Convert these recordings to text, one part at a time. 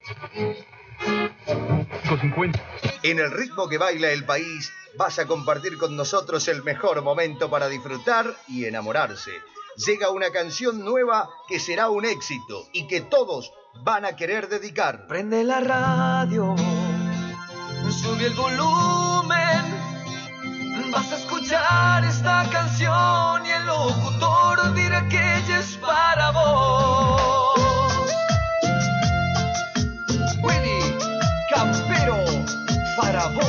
En el ritmo que baila el país, vas a compartir con nosotros el mejor momento para disfrutar y enamorarse. Llega una canción nueva que será un éxito y que todos van a querer dedicar. Prende la radio, sube el volumen, vas a escuchar esta canción y el locutor dirá que ella es para vos. Willy Campero, para vos.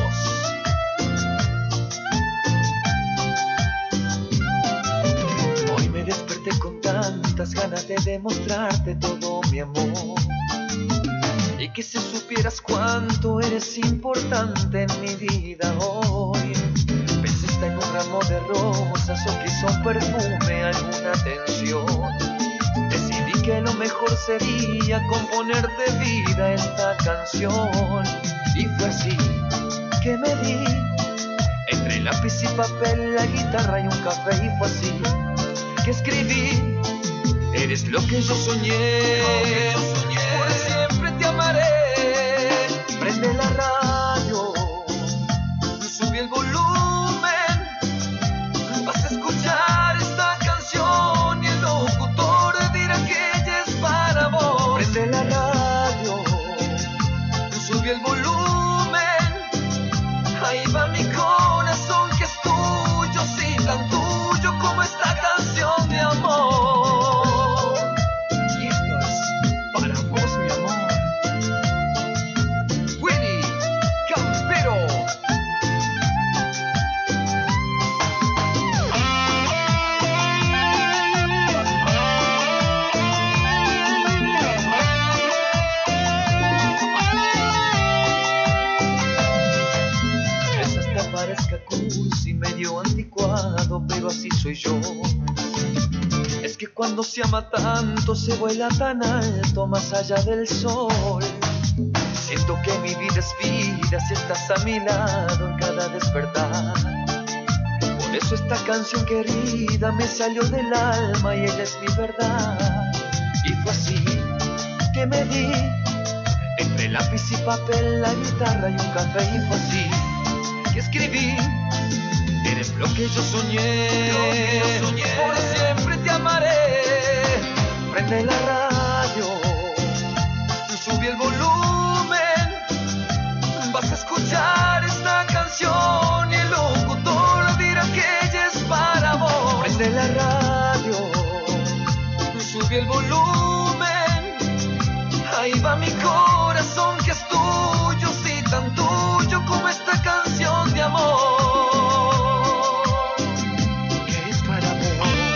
Hoy me desperté con tantas ganas de demostrarte todo mi amor y que si supieras cuánto eres importante en mi vida hoy. Pensaste en un ramo de rosas o quizá un perfume, alguna atención. Decidí que lo mejor sería componer de vida esta canción. Y fue así que me di entre lápiz y papel, la guitarra y un café. Y fue así que escribí: eres lo que yo soñé, por siempre te amaré. Prende la radio, sube el volumen, vas a escuchar esta canción y el locutor dirá que ella es para vos. Prende la radio, sube el volumen, ahí va mi corazón que es tuyo, sí, tan tuyo como esta canción de amor. Y esto es para vos, mi amor. Willy Campero. Quizás te parezca cursi, medio anticuado, pero así soy yo. Es que cuando se ama tanto, se vuela tan alto, más allá del sol. Siento que mi vida es vida si estás a mi lado en cada despertar. Por eso esta canción querida me salió del alma y ella es mi verdad. Y fue así que me di entre lápiz y papel, la guitarra y un café. Y fue así que escribí: eres lo que yo soñé, por siempre te amaré. Prende la radio, sube el volumen, vas a escuchar esta canción y el locutor dirá que ella es para vos. Prende la radio, sube el volumen, ahí va mi corazón que es tuyo, sí, tan tuyo como esta canción de amor. Que es para vos.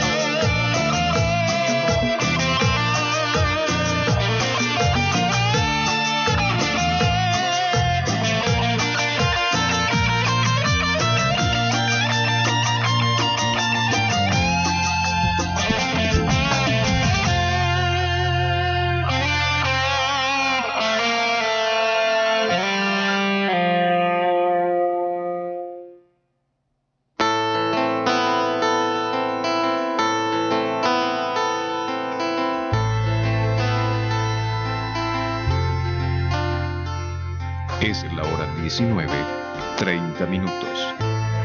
Es la hora 19:30 minutos.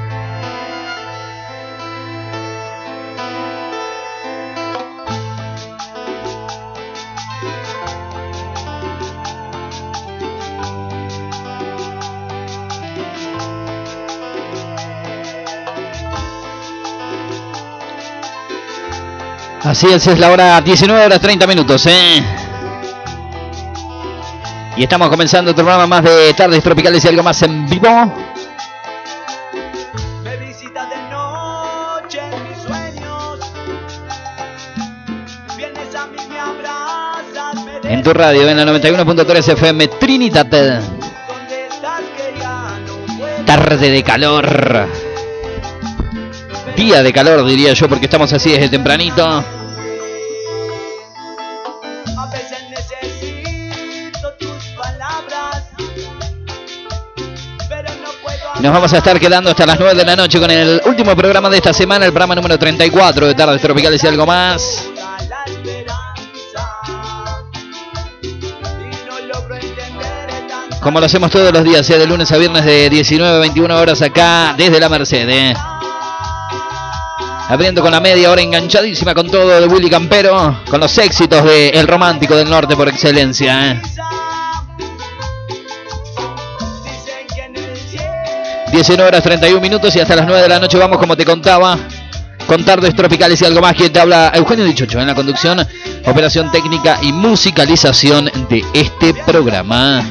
Así es la hora 19:30 minutos, Y estamos comenzando otro programa más de Tardes Tropicales y algo más en vivo. Me visitas de noche en mis sueños, vienes a mí, me abrazas, me En tu radio, en la 91.3 FM Trinidad. ¿dónde estás que ya no puedo? Tarde de calor. Día de calor, diría yo, porque estamos así desde tempranito. A veces necesito tus palabras, pero no puedo. Y nos vamos a estar quedando hasta las 9 de la noche con el último programa de esta semana, el programa número 34 de Tardes Tropicales y algo más. La esperanza y no logro entender. como lo hacemos todos los días, de lunes a viernes de 19 a 21 horas acá desde la Merced. Abriendo con la media hora enganchadísima con todo de Willy Campero, con los éxitos de El Romántico del Norte por excelencia. 19 horas 31 minutos y hasta las 9 de la noche vamos, como te contaba, con Tardes Tropicales y algo más. Quien te habla, Eugenio Dichocho, en la conducción, operación técnica y musicalización de este programa.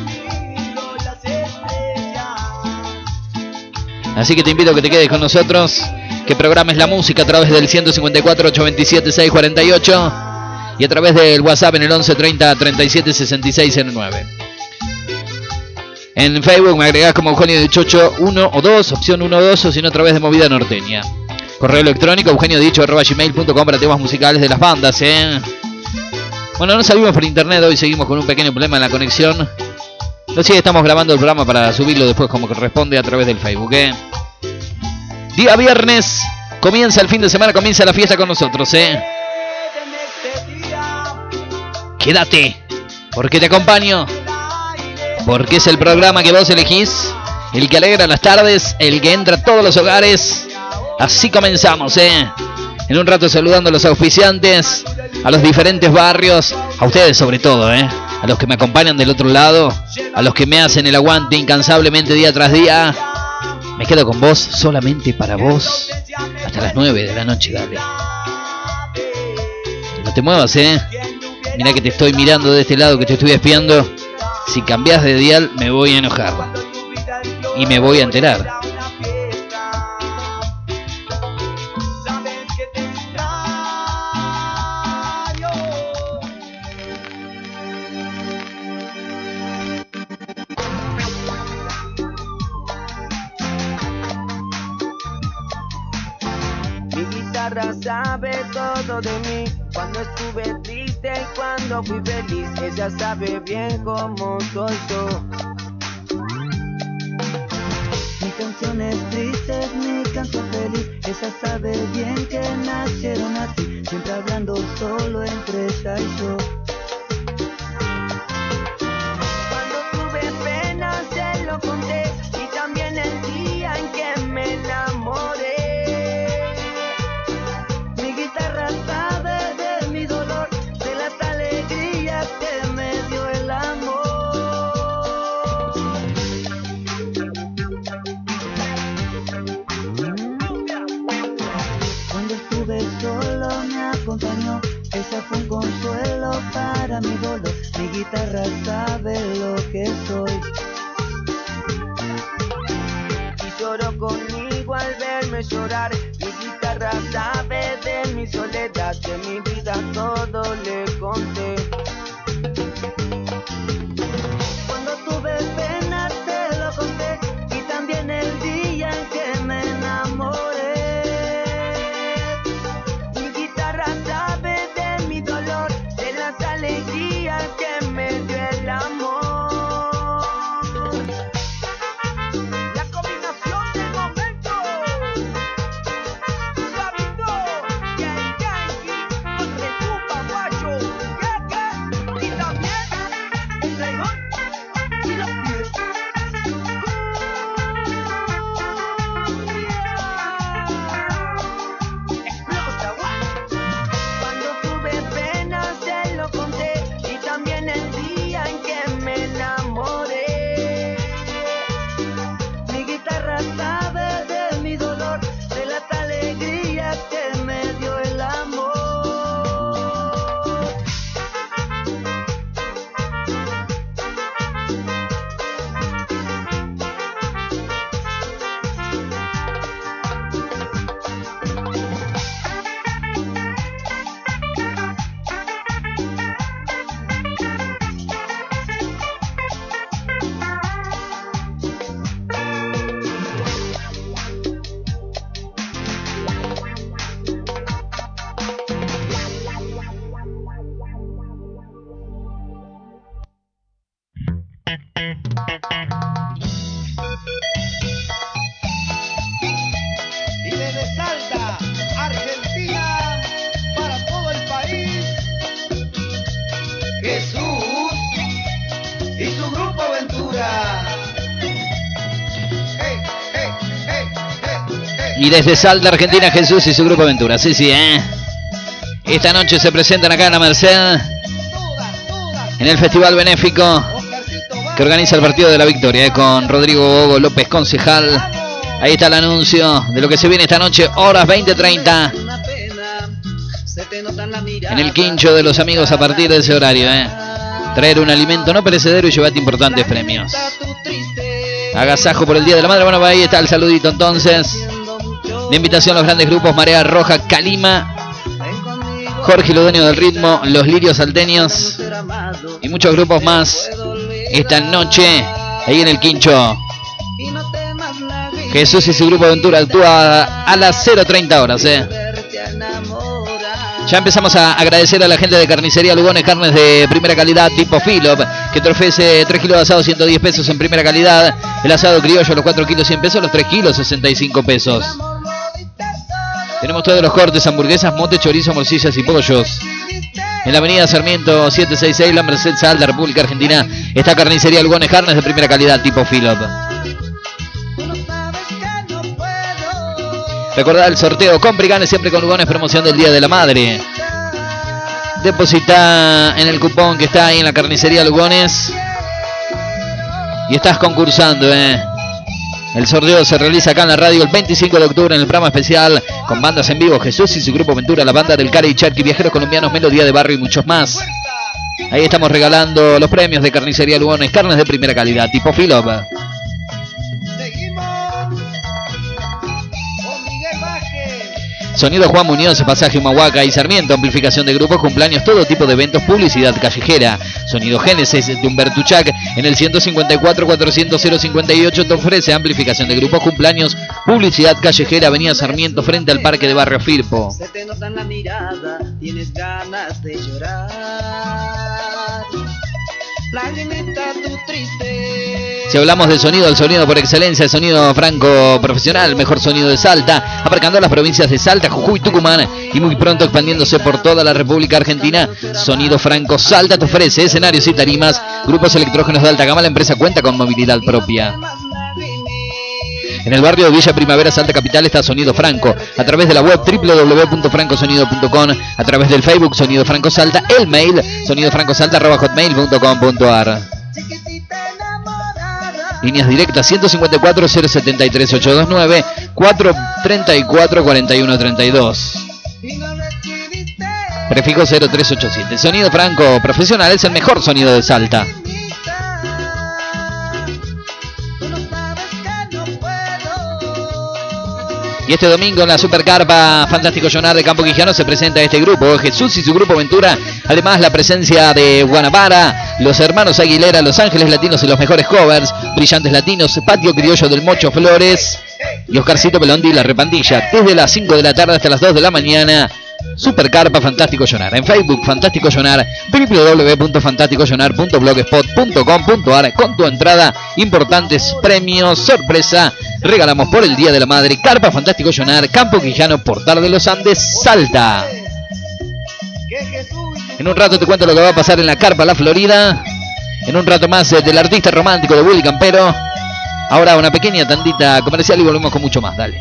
Así que te invito a que te quedes con nosotros, que programes la música a través del 154-827-648 y a través del WhatsApp en el 1130-376609. En Facebook me agregás como Eugenio Dichocho 1 o 2, opción 1 o 2, o si no a través de Movida Norteña. Correo electrónico eugeniodicho@gmail.com para temas musicales de las bandas. Bueno, no salimos por internet, hoy seguimos con un pequeño problema en la conexión. Lo sí, estamos grabando el programa para subirlo después como corresponde a través del Facebook. Día viernes, comienza el fin de semana, comienza la fiesta con nosotros. Quédate, porque te acompaño, porque es el programa que vos elegís, el que alegra las tardes, el que entra a todos los hogares. Así comenzamos, En un rato saludando a los auspiciantes, a los diferentes barrios, a ustedes sobre todo, a los que me acompañan del otro lado, a los que me hacen el aguante incansablemente día tras día. Me quedo con vos, solamente para vos, hasta las 9 de la noche, dale. No te muevas, Mirá que te estoy mirando de este lado, que te estoy espiando. Si cambias de dial, me voy a enojar. Y me voy a enterar. Sabe todo de mí, cuando estuve triste y cuando fui feliz. Ella sabe bien cómo soy yo. Mi canción es triste, es mi canción feliz. Ella sabe bien que nacieron así, siempre hablando solo entre ella y yo. Cuando tuve pena se lo conté, y también el día en que me enamoré. Sabe de mi dolor, de las alegrías que me dio el amor. Cuando estuve solo me acompañó, ella fue un consuelo para mi dolor. Mi guitarra sabe lo que soy y lloró conmigo al verme llorar. Mi guitarra sabe de mi soledad, de mi vida todo le conté. Cuando tuve pena te lo conté, y también el día en que me enamoré. Mi guitarra sabe de mi dolor, de las alegrías que me dio el amor. Jesús y su grupo Aventura. Y desde Salta, Argentina, Jesús y su grupo Aventura. Sí, sí, Esta noche se presentan acá en la Merced, en el Festival Benéfico que organiza el Partido de la Victoria, con Rodrigo Hugo López, concejal. Ahí está el anuncio de lo que se viene esta noche, horas 20:30. En el quincho de los amigos a partir de ese horario, Traer un alimento no perecedero y llevarte importantes premios. Agasajo por el Día de la Madre. Bueno, ahí está el saludito entonces. De invitación a los grandes grupos Marea Roja, Calima, Jorge lo dueño del ritmo, Los Lirios Salteños y muchos grupos más esta noche ahí en el quincho. Jesús y su grupo Aventura actúa a las 0:30 horas. Ya empezamos a agradecer a la gente de Carnicería Lugones, carnes de primera calidad tipo Philop, que te ofrece 3 kilos de asado 110 pesos en primera calidad, el asado criollo los 4 kilos 100 pesos, los 3 kilos 65 pesos. Tenemos todos los cortes, hamburguesas, mote, chorizo, morcillas y pollos. En la avenida Sarmiento 766, la Merced, Salta, República Argentina, está Carnicería Lugones, carnes de primera calidad tipo Philop. Recordá el sorteo, compra y gane siempre con Lugones, promoción del Día de la Madre. Deposita en el cupón que está ahí en la Carnicería Lugones y estás concursando, El sorteo se realiza acá en la radio el 25 de octubre en el programa especial con bandas en vivo, Jesús y su grupo Aventura, la banda del Cari y Cherky, Viajeros Colombianos, Melodía de Barrio y muchos más. Ahí estamos regalando los premios de Carnicería Lugones, carnes de primera calidad tipo Philop. Sonido Juan Muñoz, pasaje Humahuaca y Sarmiento, amplificación de grupos, cumpleaños, todo tipo de eventos, publicidad callejera. Sonido Génesis de Humberto Chac en el 154-400-058 te ofrece amplificación de grupos, cumpleaños, publicidad callejera, avenida Sarmiento frente al parque de Barrio Firpo. Se te nota en la mirada, tienes ganas de llorar. Lagrimita tu triste. Si hablamos del sonido, el sonido por excelencia, el sonido franco profesional, mejor sonido de Salta, abarcando las provincias de Salta, Jujuy, Tucumán y muy pronto expandiéndose por toda la República Argentina. Sonido Franco Salta te ofrece escenarios y tarimas, grupos electrógenos de alta gama. La empresa cuenta con movilidad propia. En el barrio de Villa Primavera, Salta Capital, está Sonido Franco. A través de la web www.francosonido.com, a través del Facebook Sonido Franco Salta, el mail sonidofrancosαλta@hotmail.com.ar. Líneas directas 154 073 829 434 4132. Prefijo 0387. Sonido Franco Profesional es el mejor sonido de Salta. Y este domingo en la Supercarpa Fantástico Jonar de Campo Quijano se presenta este grupo, Jesús y su grupo Aventura. Además la presencia de Guanabara, los hermanos Aguilera, Los Ángeles Latinos y los mejores covers, Brillantes Latinos, Patio Criollo del Mocho Flores y Oscarcito Pelondi y la Repandilla. Desde las 5 de la tarde hasta las 2 de la mañana. Supercarpa Fantástico Jonar. En Facebook Fantástico Jonar, www.fantasticojonar.blogspot.com.ar. Con tu entrada, importantes premios, sorpresa, regalamos por el Día de la Madre. Carpa Fantástico Jonar, Campo Quijano, Portal de los Andes, Salta. En un rato te cuento lo que va a pasar en la Carpa La Florida. En un rato más del artista romántico de Willy Campero. Ahora una pequeña tandita comercial y volvemos con mucho más. Dale.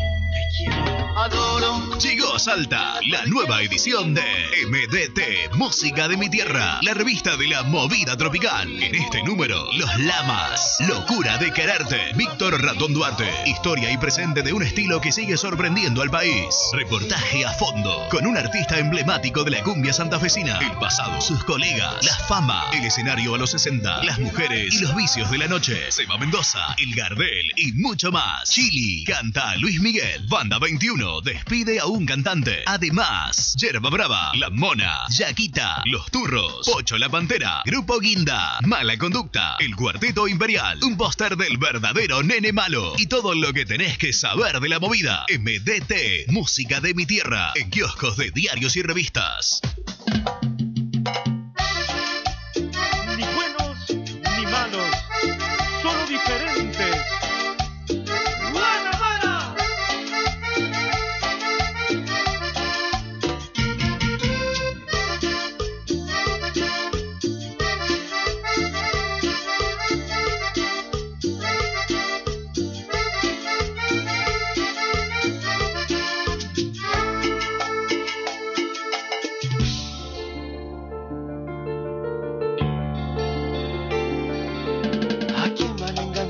Llegó a Salta la nueva edición de MDT, Música de mi Tierra, la revista de la movida tropical. En este número, Los Lamas, Locura de Quererte, Víctor Ratón Duarte, historia y presente de un estilo que sigue sorprendiendo al país. Reportaje a fondo, con un artista emblemático de la cumbia santafesina, el pasado, sus colegas, la fama, el escenario a los 60, las mujeres y los vicios de la noche, Seba Mendoza, El Gardel y mucho más. Chili, canta Luis Miguel, Banda 21, despide a un cantante. Además, Yerba Brava, La Mona, Yaquita, Los Turros, Pocho la Pantera, Grupo Guinda, Mala Conducta, El Cuarteto Imperial, un póster del verdadero Nene Malo y todo lo que tenés que saber de la movida. MDT, Música de mi Tierra, en kioscos de diarios y revistas. Ni buenos ni malos, solo diferentes.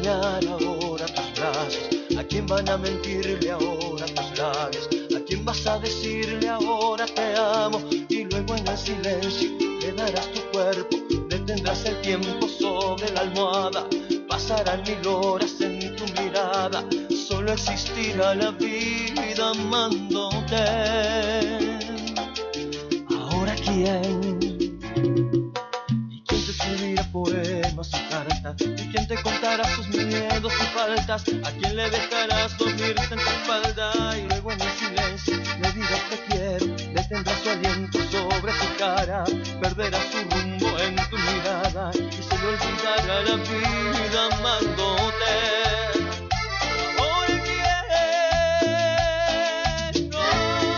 engañar ahora tus brazos? ¿A quién van a mentirle ahora tus labios? ¿A quién vas a decirle ahora te amo? Y luego en el silencio le darás tu cuerpo, detendrás el tiempo sobre la almohada. Pasarán 1000 horas en tu mirada, solo existirá la vida amándote. Ahora quién, y quién te escribirá poemas o cartas, y quién te contará sus miedos y faltas, a quién le dejarás dormirse en tu espalda y luego en el silencio le dirás te quiero, detendrás su aliento sobre tu cara, perderás su rumbo en tu mirada y se le olvidará la vida amándote. Ahora quién, no,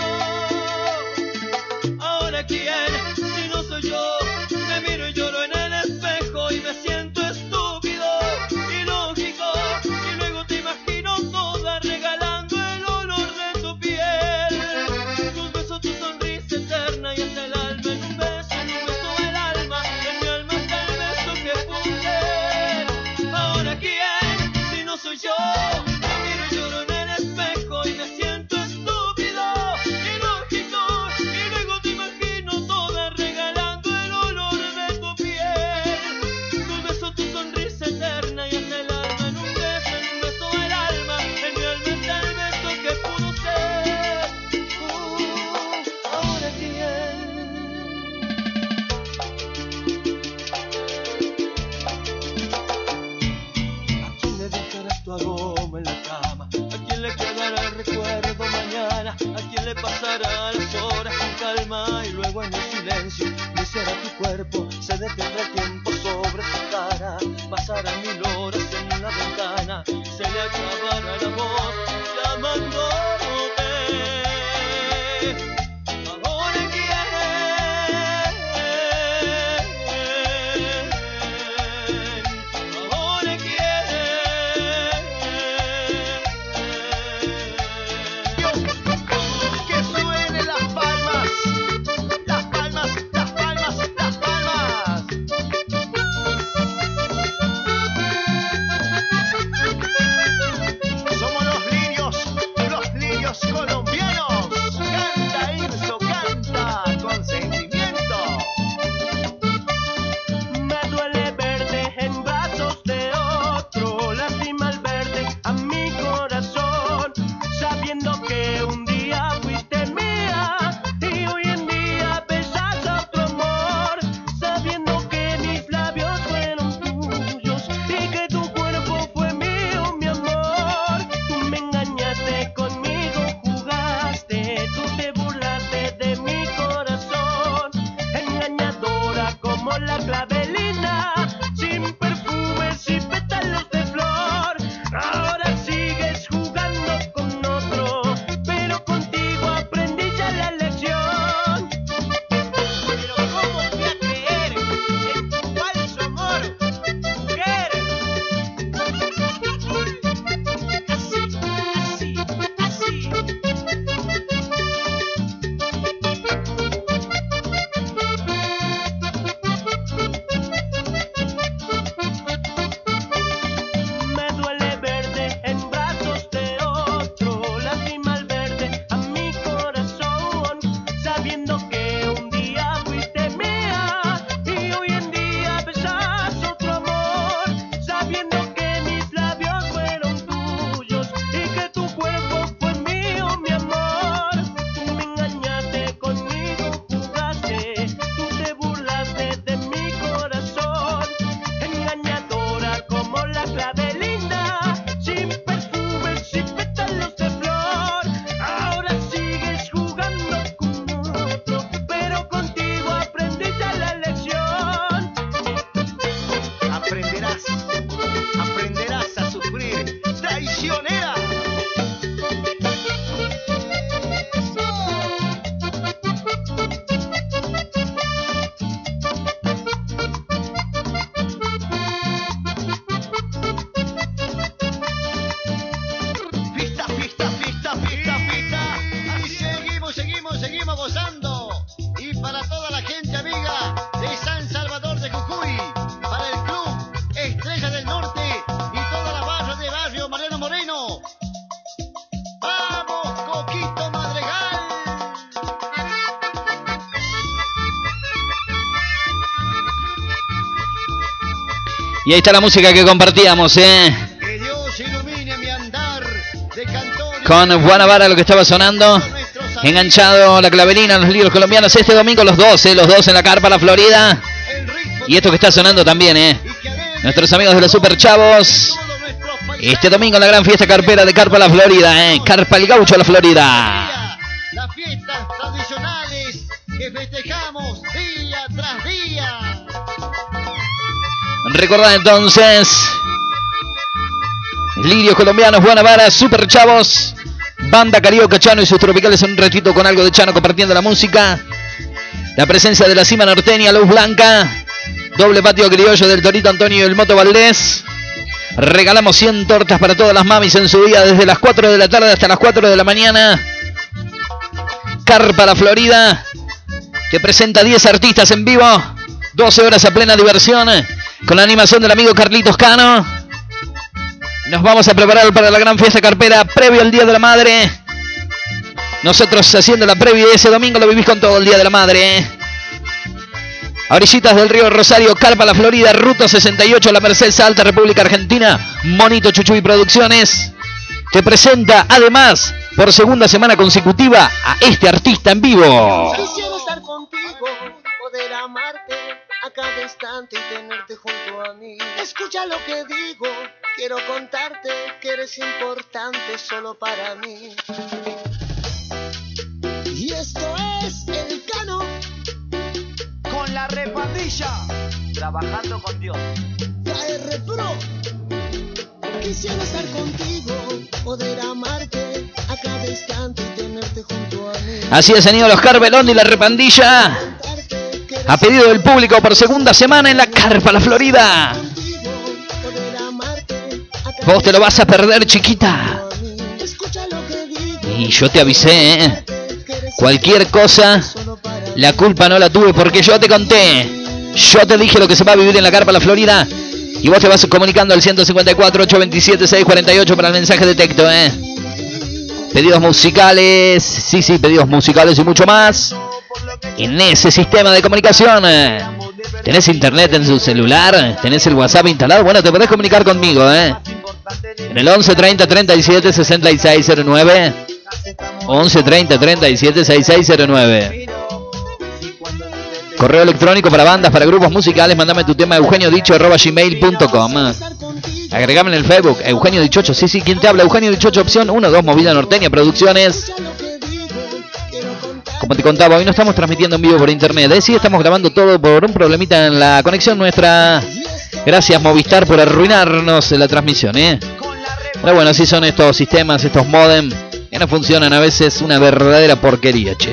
ahora quién, si no soy yo, me miro y lloro en el espejo y me siento estúpido, ilógico, y luego te imagino toda regalando el olor de tu piel, tus besos, tu sonrisa eterna y hasta el alma en un beso el alma, en mi alma está el beso que puse. Ahora quién, si no soy yo, me miro y lloro en el espejo y me siento estúpido, ilógico, y luego te imagino toda regalando el olor de tu piel, tus besos, tu sonrisa eterna y hasta el alma en un beso el alma, en mi alma está el beso que pudo ser. Ahora quién. ¿A quién le dejarás tu aroma en la cama? ¿A quién le quedará el recuerdo mañana? ¿A quién le pasará las horas con calma? Y luego en el silencio deseará tu cuerpo, se detendrá el tiempo sobre tu cara, pasarán 1000 horas en la ventana, se le acabará la voz llamándote. Ahora quién, ahora quién. Que suenen las palmas, las palmas, las palmas, las palmas. Somos los lirios Y ahí está la música que compartíamos, Que Dios ilumine mi andar de cantores. con Guanabara, lo que estaba sonando. Enganchado la clavelina, los líderes colombianos. Este domingo los dos en la carpa La Florida. Y esto que está sonando también, nuestros amigos de los Super Chavos. Este domingo en la gran fiesta carpera de Carpa La Florida, Carpa el Gaucho La Florida. Las fiestas tradicionales que festejamos día tras día. Recordad entonces, lirios colombianos, Guanabara, Super Chavos, Banda Carioca, Chano y sus tropicales en un ratito con algo de Chano compartiendo la música. La presencia de la Cima Norteña, Luz Blanca, doble patio criollo del Torito Antonio y el Moto Valdés. Regalamos 100 tortas para todas las mamis en su día, desde las 4 de la tarde hasta las 4 de la mañana. Carpa La Florida, que presenta 10 artistas en vivo, 12 horas a plena diversión, con la animación del amigo Carlitos Cano. Nos vamos a preparar para la gran fiesta carpera previo al Día de la Madre. Nosotros haciendo la previa de ese domingo, lo vivís con todo el Día de la Madre. A orillitas del río Rosario, Carpa La Florida, Ruta 68, La Merced, Salta, República Argentina. Monito Chuchuy Producciones te presenta además por segunda semana consecutiva a este artista en vivo. Quisiera estar contigo, poder amarte a cada instante y tenerte junto a mí. Escucha lo que digo, quiero contarte que eres importante solo para mí. Y esto es El Cano Con la repandilla, trabajando con Dios. KR Pro. Quisiera estar contigo, poder amarte a cada instante y tenerte junto a mí. Así es, señor Oscar Belón y la repandilla, a pedido del público por segunda semana en la Carpa La Florida. Vos te lo vas a perder, chiquita. Y yo te avisé, cualquier cosa, la culpa no la tuve porque yo te conté. Yo te dije lo que se va a vivir en la Carpa La Florida. Y vos te vas comunicando al 154-827-648 para el mensaje de texto, Pedidos musicales, sí, pedidos musicales y mucho más. En ese sistema de comunicación. ¿Tenés internet en su celular? ¿Tenés el WhatsApp instalado? Bueno, te podés comunicar conmigo, En el 11 30 37 66 09. 11 30 37 66 09. Correo electrónico para bandas, para grupos musicales. Mándame tu tema a eugeniodicho@gmail.com. Agregame en el Facebook, Eugenio Dichocho. Sí, ¿quién te habla? Eugenio Dichocho, opción 1, 2, Movida Norteña Producciones. Como te contaba, hoy no estamos transmitiendo en vivo por internet. Sí, estamos grabando todo por un problemita en la conexión nuestra. Gracias, Movistar, por arruinarnos la transmisión, Pero bueno, así son estos sistemas, estos modem, que no funcionan a veces, una verdadera porquería, che.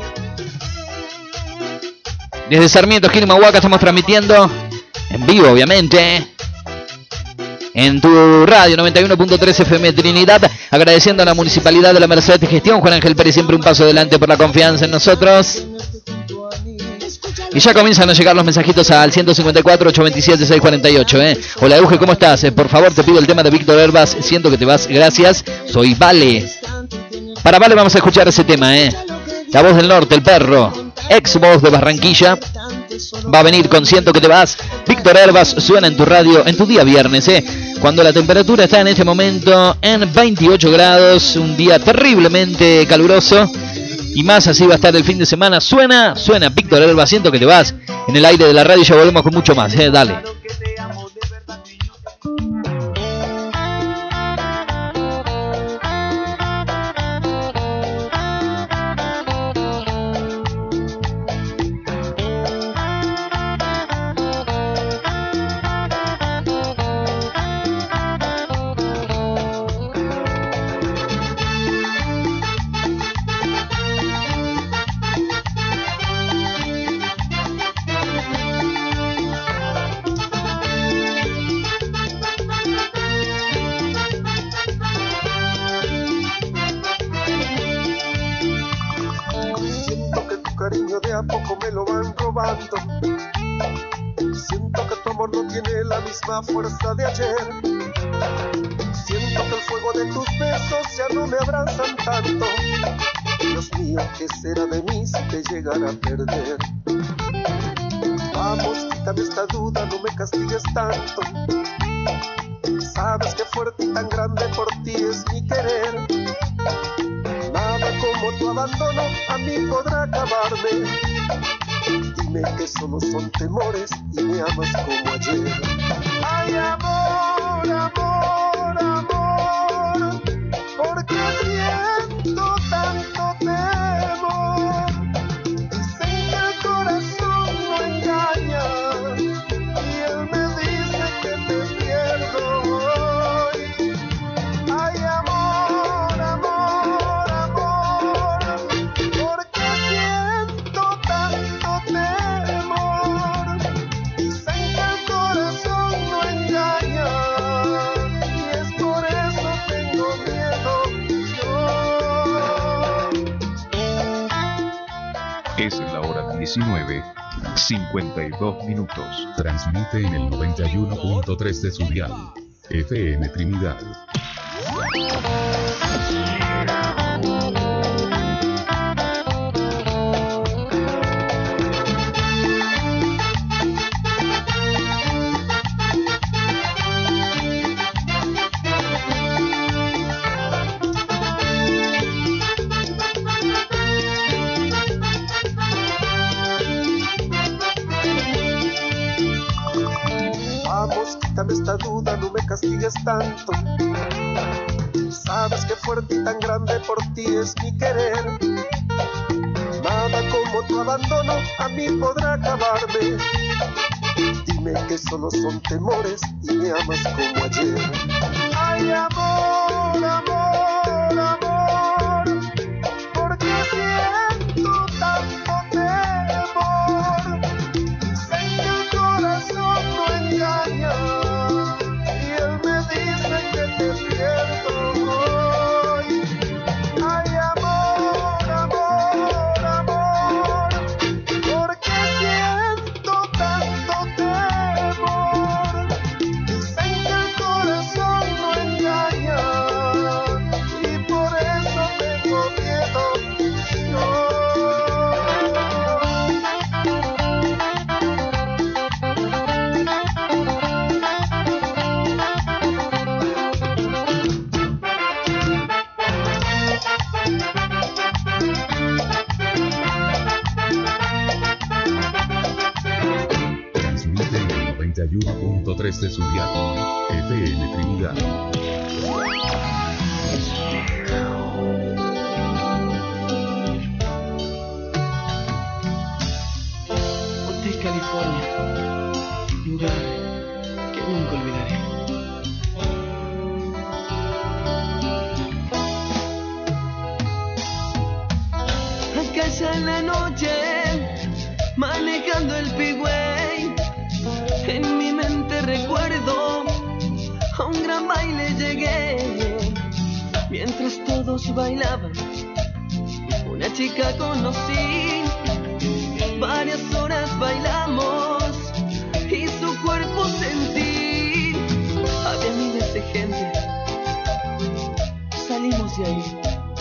Desde Sarmiento, Gil, Mahuaca, estamos transmitiendo en vivo, obviamente, en tu radio 91.3 FM Trinidad, agradeciendo a la Municipalidad de la Merced de Gestión, Juan Ángel Pérez, siempre un paso adelante por la confianza en nosotros. Y ya comienzan a llegar los mensajitos al 154-827-648, Hola, Euge, ¿cómo estás? Por favor, te pido el tema de Víctor Herbas, Siento que te vas, gracias. Soy Vale. Para Vale vamos a escuchar ese tema, La Voz del Norte, el perro, ex voz de Barranquilla, va a venir con Siento que te vas. Víctor Herbas suena en tu radio en tu día viernes, cuando la temperatura está en este momento en 28 grados, un día terriblemente caluroso. Y más así va a estar el fin de semana. Suena Víctor Herbas, Siento que te vas, en el aire de la radio. Ya volvemos con mucho más, dale. cariño de a poco me lo van robando. Siento que tu amor no tiene la misma fuerza de ayer. Siento que el fuego de tus besos ya no me abrazan tanto. Dios mío, ¿qué será de mí si te llegara a perder? Vamos, quítame esta duda, no me castigues tanto. Sabes que fuerte y tan grande por ti es mi querer. Nada como tu abandono a mí podrá acabarme. Dime que solo son temores y me amas como ayer. Ay, amor, amor, amor, porque siento tanto temor. Dicen que el corazón no engaña y él me dice que te pierdo hoy. Ay, amor, amor, amor, porque siento tanto temor. Dicen que el corazón no engaña y es por eso tengo miedo yo. Es la hora 19:52 minutos. Transmite en el 91.3 de su dial. FM Trinidad. Vamos, quítame esta duda, no me castigues tanto. Sabes que fuerte y tan grande por ti es mi querer. Nada como tu abandono a mí podrá acabarme. Dime que solo son temores y me amas como ayer. Ay, amor, amor, amor, porque siento tanto temor. Dicen que el corazón no engaña y él me dice que te pierdo hoy. Ay, amor, amor, amor, porque siento tanto temor. Dicen que el corazón no engaña y por eso tengo miedo yo. Transmite en el 91.3 de su dial. FM Trinidad. Hotel California, lugar que nunca olvidaré. Acá ya en la noche, manejando el P-Way, en mi mente recuerdo a un gran baile llegué. Mientras todos bailaban, una chica conocí. Varias horas bailamos y su cuerpo sentí. Había miles de gente, salimos de ahí.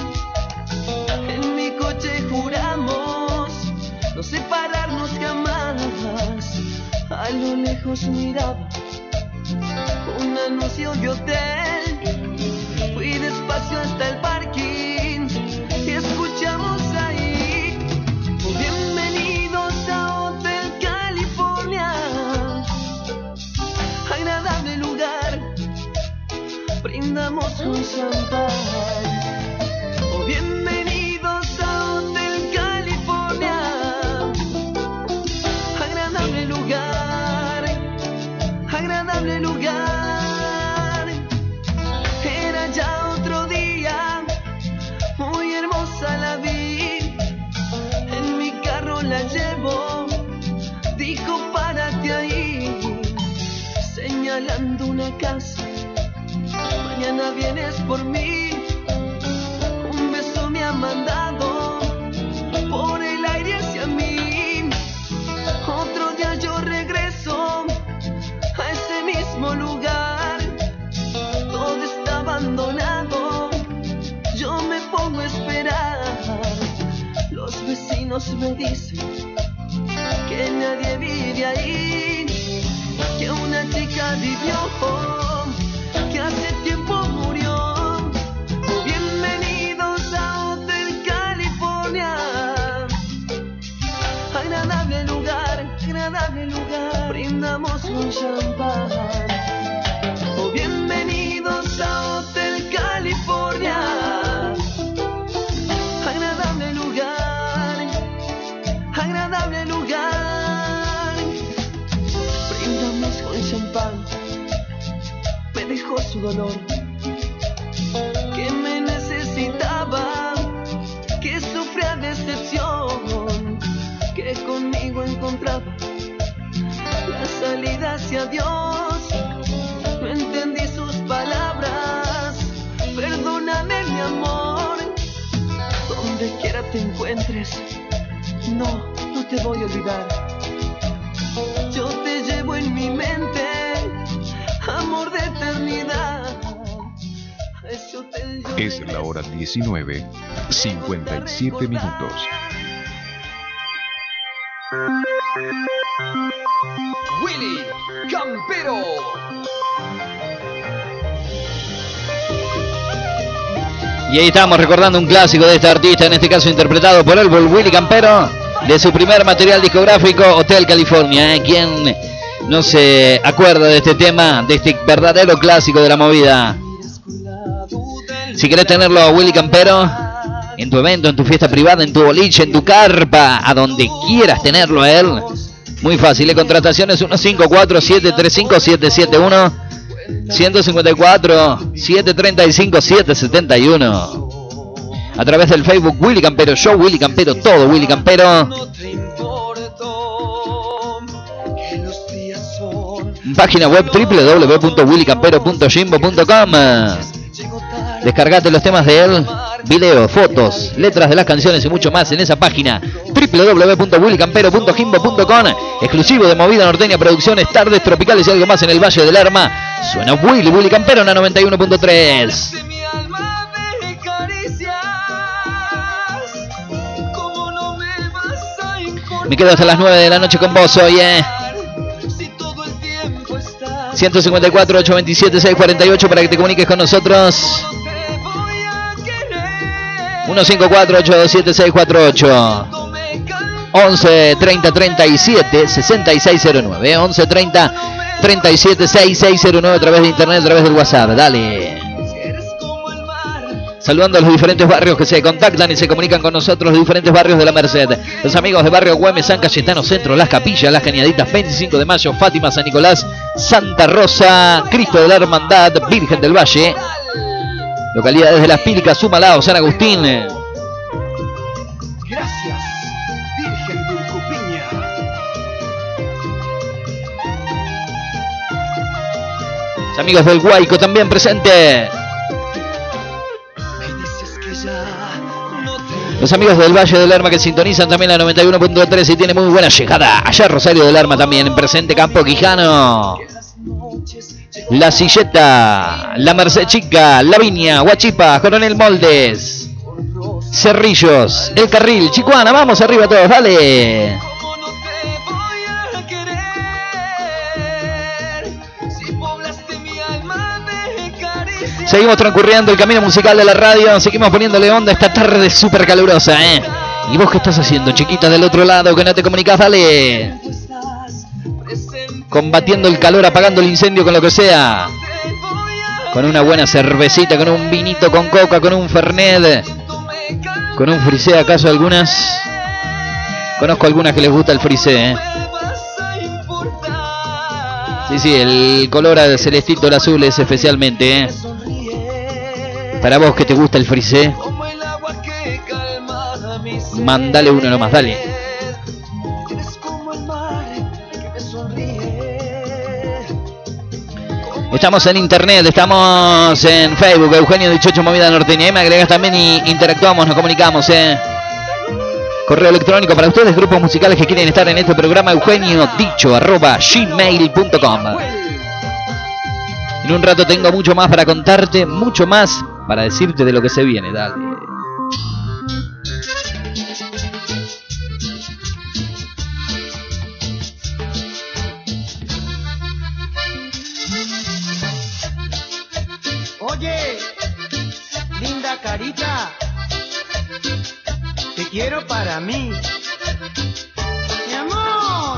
En mi coche juramos no separarnos jamás. A lo lejos miraba un anuncio de hotel. Fui despacio hasta el parking y escuchamos ahí: bienvenidos a Hotel California, agradable lugar, brindamos con champán. Oh, bienvenidos a Hotel California, agradable lugar, agradable lugar. Era ya otro día, muy hermosa la vi. En mi carro la llevo, dijo párate ahí, señalando una casa. Mañana vienes por mí. Un beso me ha mandado por el aire hacia mí. Otro día yo regreso a ese mismo lugar. Todo está abandonado, yo me pongo a esperar. Los vecinos me dicen que nadie vive ahí, que una chica vivió, que hace tiempo murió. Bienvenidos a Hotel California, agradable lugar, brindamos con champán. Oh, bienvenidos a Hotel California, agradable lugar, brindamos con champán. Me dejó su dolor, que me necesitaba, que sufría decepción, que conmigo encontraba la salida hacia Dios. No entendí sus palabras, perdóname mi amor. Donde quiera te encuentres, no te voy a olvidar. Yo te llevo en mi mente, amor de eternidad. Es la hora 19:57 minutos. Willy Campero. Y ahí estamos recordando un clásico de este artista, en este caso interpretado por el Willy Campero, de su primer material discográfico, Hotel California. ¿Quién no se acuerda de este tema, de este verdadero clásico de la movida? Si querés tenerlo a Willy Campero en tu evento, en tu fiesta privada, en tu boliche, en tu carpa, a donde quieras tenerlo a él, muy fácil. Contrataciones 154-735-771, 154-735-771. A través del Facebook Willy Campero Show, Willy Campero, todo Willy Campero. Página web www.willycampero.jimbo.com. Descargate los temas de él, videos, fotos, letras de las canciones y mucho más en esa página www.willycampero.jimbo.com. Exclusivo de Movida Norteña Producciones, tardes tropicales y algo más en el Valle del Lerma. Suena Willy Campero en la 91.3. Me quedo hasta las 9 de la noche con vos hoy, 154-827-648 para que te comuniques con nosotros. 154-827-648. 11-30-37-6609. 11-30-37-6609 a través de internet, a través del WhatsApp. Dale. Saludando a los diferentes barrios que se contactan y se comunican con nosotros, los diferentes barrios de la Merced. Los amigos de Barrio Güemes, San Cayetano Centro, Las Capillas, Las Cañaditas, 25 de Mayo, Fátima, San Nicolás, Santa Rosa, Cristo de la Hermandad, Virgen del Valle. Localidades de Las Pílicas, Humalao, San Agustín. Gracias, Virgen de Urcupiña. Los amigos del Guayco también presente. Los amigos del Valle del Lerma que sintonizan también la 91.3 y tiene muy buena llegada. Allá Rosario del Lerma también, en presente Campo Quijano, La Silleta, La Merced Chica, La Viña, Huachipa, Coronel Moldes, Cerrillos, El Carril, Chicuana. Vamos arriba todos, dale. Seguimos transcurriendo el camino musical de la radio. Seguimos poniéndole onda esta tarde súper calurosa, ¿Y vos qué estás haciendo, chiquita del otro lado que no te comunicás? Dale. Combatiendo el calor, apagando el incendio con lo que sea. Con una buena cervecita, con un vinito con coca, con un fernet, con un frisé, ¿acaso algunas? Conozco algunas que les gusta el frisé, Sí, el color celestito, el azul es especialmente, Para vos que te gusta el frisé, mandale uno nomás, dale. Estamos en internet, estamos en Facebook, Eugenio 18 Movida Norteña. Me agregas también y interactuamos, nos comunicamos, Correo electrónico para ustedes, grupos musicales que quieren estar en este programa, eugeniodicho@gmail.com. En un rato tengo mucho más para contarte, mucho más para decirte de lo que se viene, dale. Linda carita, te quiero para mí, mi amor.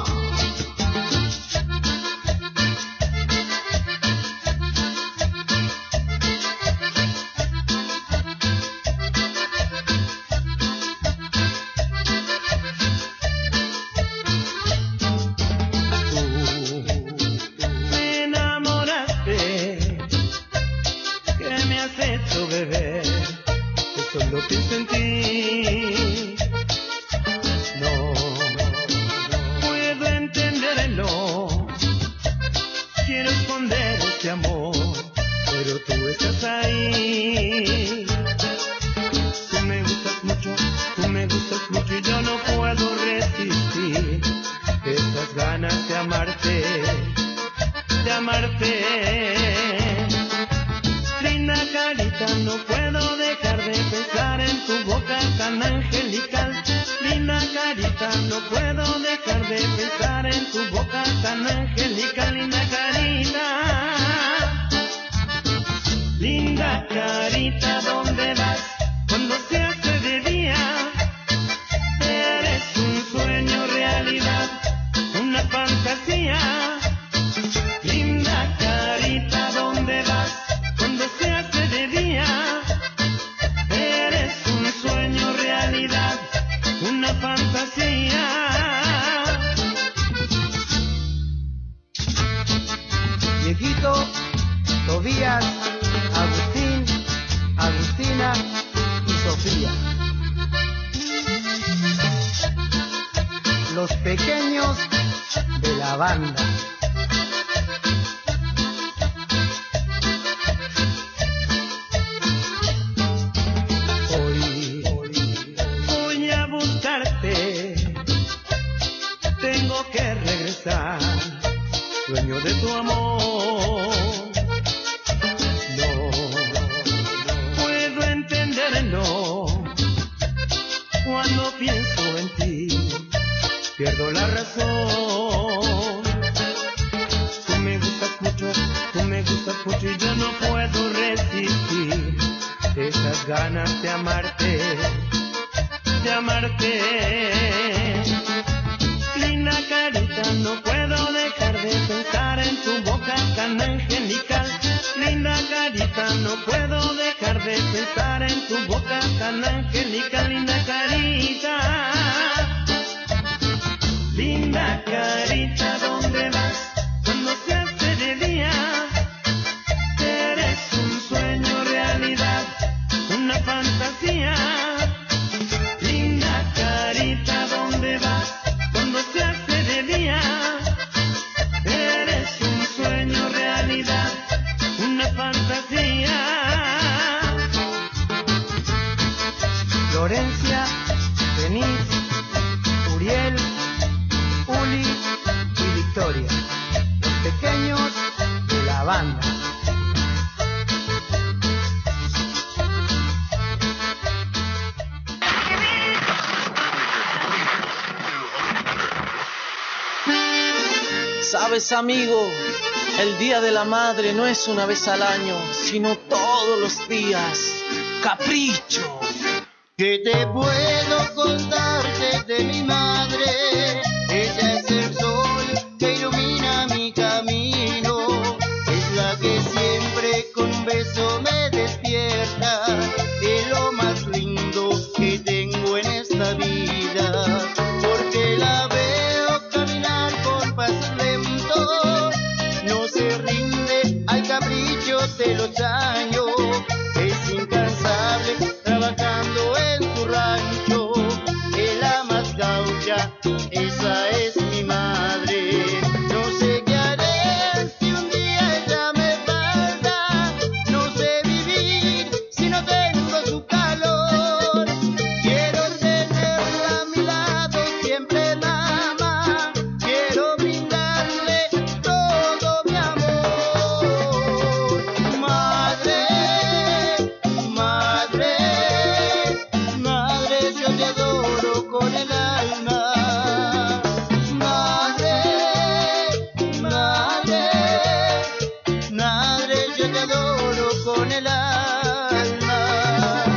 Me enamoraste, que me has hecho beber, que solo pienso en ti. No puedo entenderlo, quiero esconder este amor, pero tú estás ahí. Tú me gustas mucho y yo no puedo resistir estas ganas de amarte, de amarte. Linda carita, no puedo dejar de pensar en tu boca tan angelical. Linda carita, no puedo dejar de pensar en tu boca tan angelical. Linda carita, linda carita, ¿dónde vas cuando se hace de día? Eres un sueño, realidad, una fantasía. Linda carita, ¿dónde vas cuando se hace de día? Eres un sueño, realidad, una fantasía. Viejito, Tobías, Agustín, Agustina y Sofía. Los pequeños de la banda. Voy a buscarte, tengo que regresar, dueño de tu amor. No puedo entenderlo, cuando pienso en ti, pierdo la razón. Tú me gustas mucho y yo no puedo resistir esas ganas de amarte, de amarte. Linda carita, no puedo dejar de pensar en tu boca tan angelical. Linda carita, no puedo dejar de pensar en tu boca tan angelical. Linda carita, linda carita, ¿dónde vas cuando se hace de día? Eres un sueño, realidad, una fantasía. Linda carita, ¿dónde vas cuando se hace de día? Eres un sueño, realidad, una fantasía. Florencia, Denise, Uriel, Uli y Victoria, los pequeños de la banda. Sabes, amigo, el Día de la Madre no es una vez al año, sino todos los días. ¡Capricho! ¿Qué te puedo contarte de mi madre? Ella es el sol que ilumina mi camino, es la que siempre con un beso me despierta, es lo más lindo que tengo en esta vida, porque la veo caminar con paso lento, no se rinde al capricho de los años, es incansable trabajando en su rancho, es la más gaucha, esa es mi madre. No sé qué haré si un día ella me falta, no sé vivir si no tengo su calor, quiero tenerla a mi lado siempre, mamá, quiero brindarle todo mi amor. Madre, madre, madre, yo te adoro con el alma. Madre, madre, madre, yo te adoro con el alma.